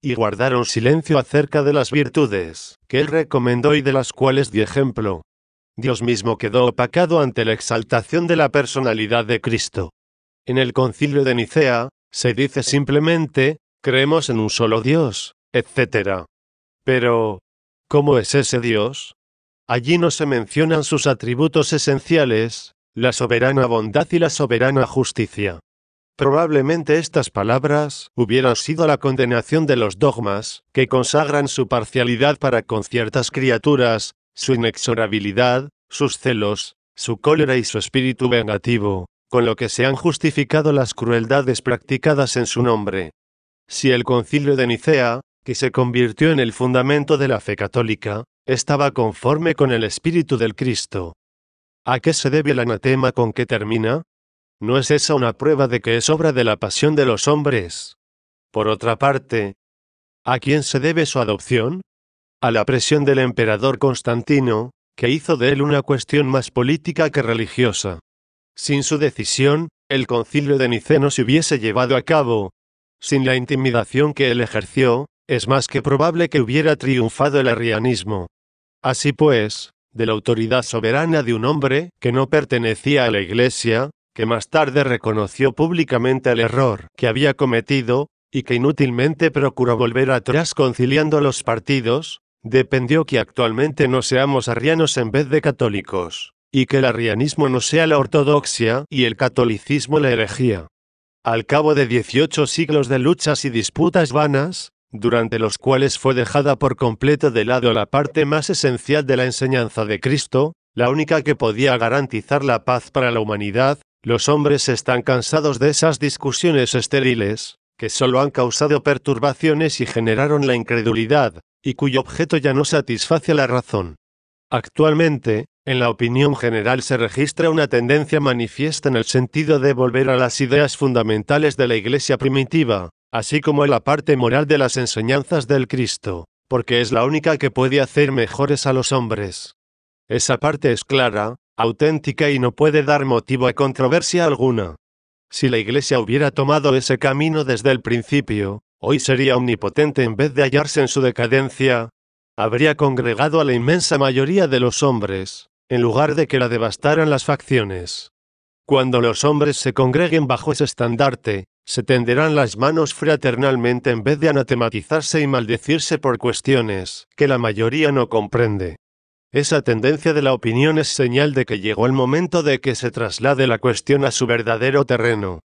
y guardaron silencio acerca de las virtudes que él recomendó y de las cuales dio ejemplo. Dios mismo quedó opacado ante la exaltación de la personalidad de Cristo. En el Concilio de Nicea, se dice simplemente, creemos en un solo Dios, etcétera. Pero, ¿cómo es ese Dios? Allí no se mencionan sus atributos esenciales, la soberana bondad y la soberana justicia. Probablemente estas palabras hubieran sido la condenación de los dogmas que consagran su parcialidad para con ciertas criaturas, su inexorabilidad, sus celos, su cólera y su espíritu vengativo, con lo que se han justificado las crueldades practicadas en su nombre. Si el Concilio de Nicea, que se convirtió en el fundamento de la fe católica, estaba conforme con el espíritu del Cristo, ¿a qué se debe el anatema con que termina? ¿No es esa una prueba de que es obra de la pasión de los hombres? Por otra parte, ¿a quién se debe su adopción? A la presión del emperador Constantino, que hizo de él una cuestión más política que religiosa. Sin su decisión, el Concilio de Nicea no se hubiese llevado a cabo. Sin la intimidación que él ejerció, es más que probable que hubiera triunfado el arrianismo. Así pues, de la autoridad soberana de un hombre que no pertenecía a la Iglesia, que más tarde reconoció públicamente el error que había cometido, y que inútilmente procuró volver atrás conciliando los partidos, dependió que actualmente no seamos arrianos en vez de católicos, y que el arrianismo no sea la ortodoxia y el catolicismo la herejía. Al cabo de dieciocho siglos de luchas y disputas vanas, durante los cuales fue dejada por completo de lado la parte más esencial de la enseñanza de Cristo, la única que podía garantizar la paz para la humanidad, los hombres están cansados de esas discusiones estériles, que solo han causado perturbaciones y generaron la incredulidad, y cuyo objeto ya no satisface la razón. Actualmente, en la opinión general se registra una tendencia manifiesta en el sentido de volver a las ideas fundamentales de la Iglesia primitiva, así como a la parte moral de las enseñanzas del Cristo, porque es la única que puede hacer mejores a los hombres. Esa parte es clara, auténtica y no puede dar motivo a controversia alguna. Si la Iglesia hubiera tomado ese camino desde el principio, hoy sería omnipotente en vez de hallarse en su decadencia. Habría congregado a la inmensa mayoría de los hombres, en lugar de que la devastaran las facciones. Cuando los hombres se congreguen bajo ese estandarte, se tenderán las manos fraternalmente en vez de anatematizarse y maldecirse por cuestiones que la mayoría no comprende. Esa tendencia de la opinión es señal de que llegó el momento de que se traslade la cuestión a su verdadero terreno.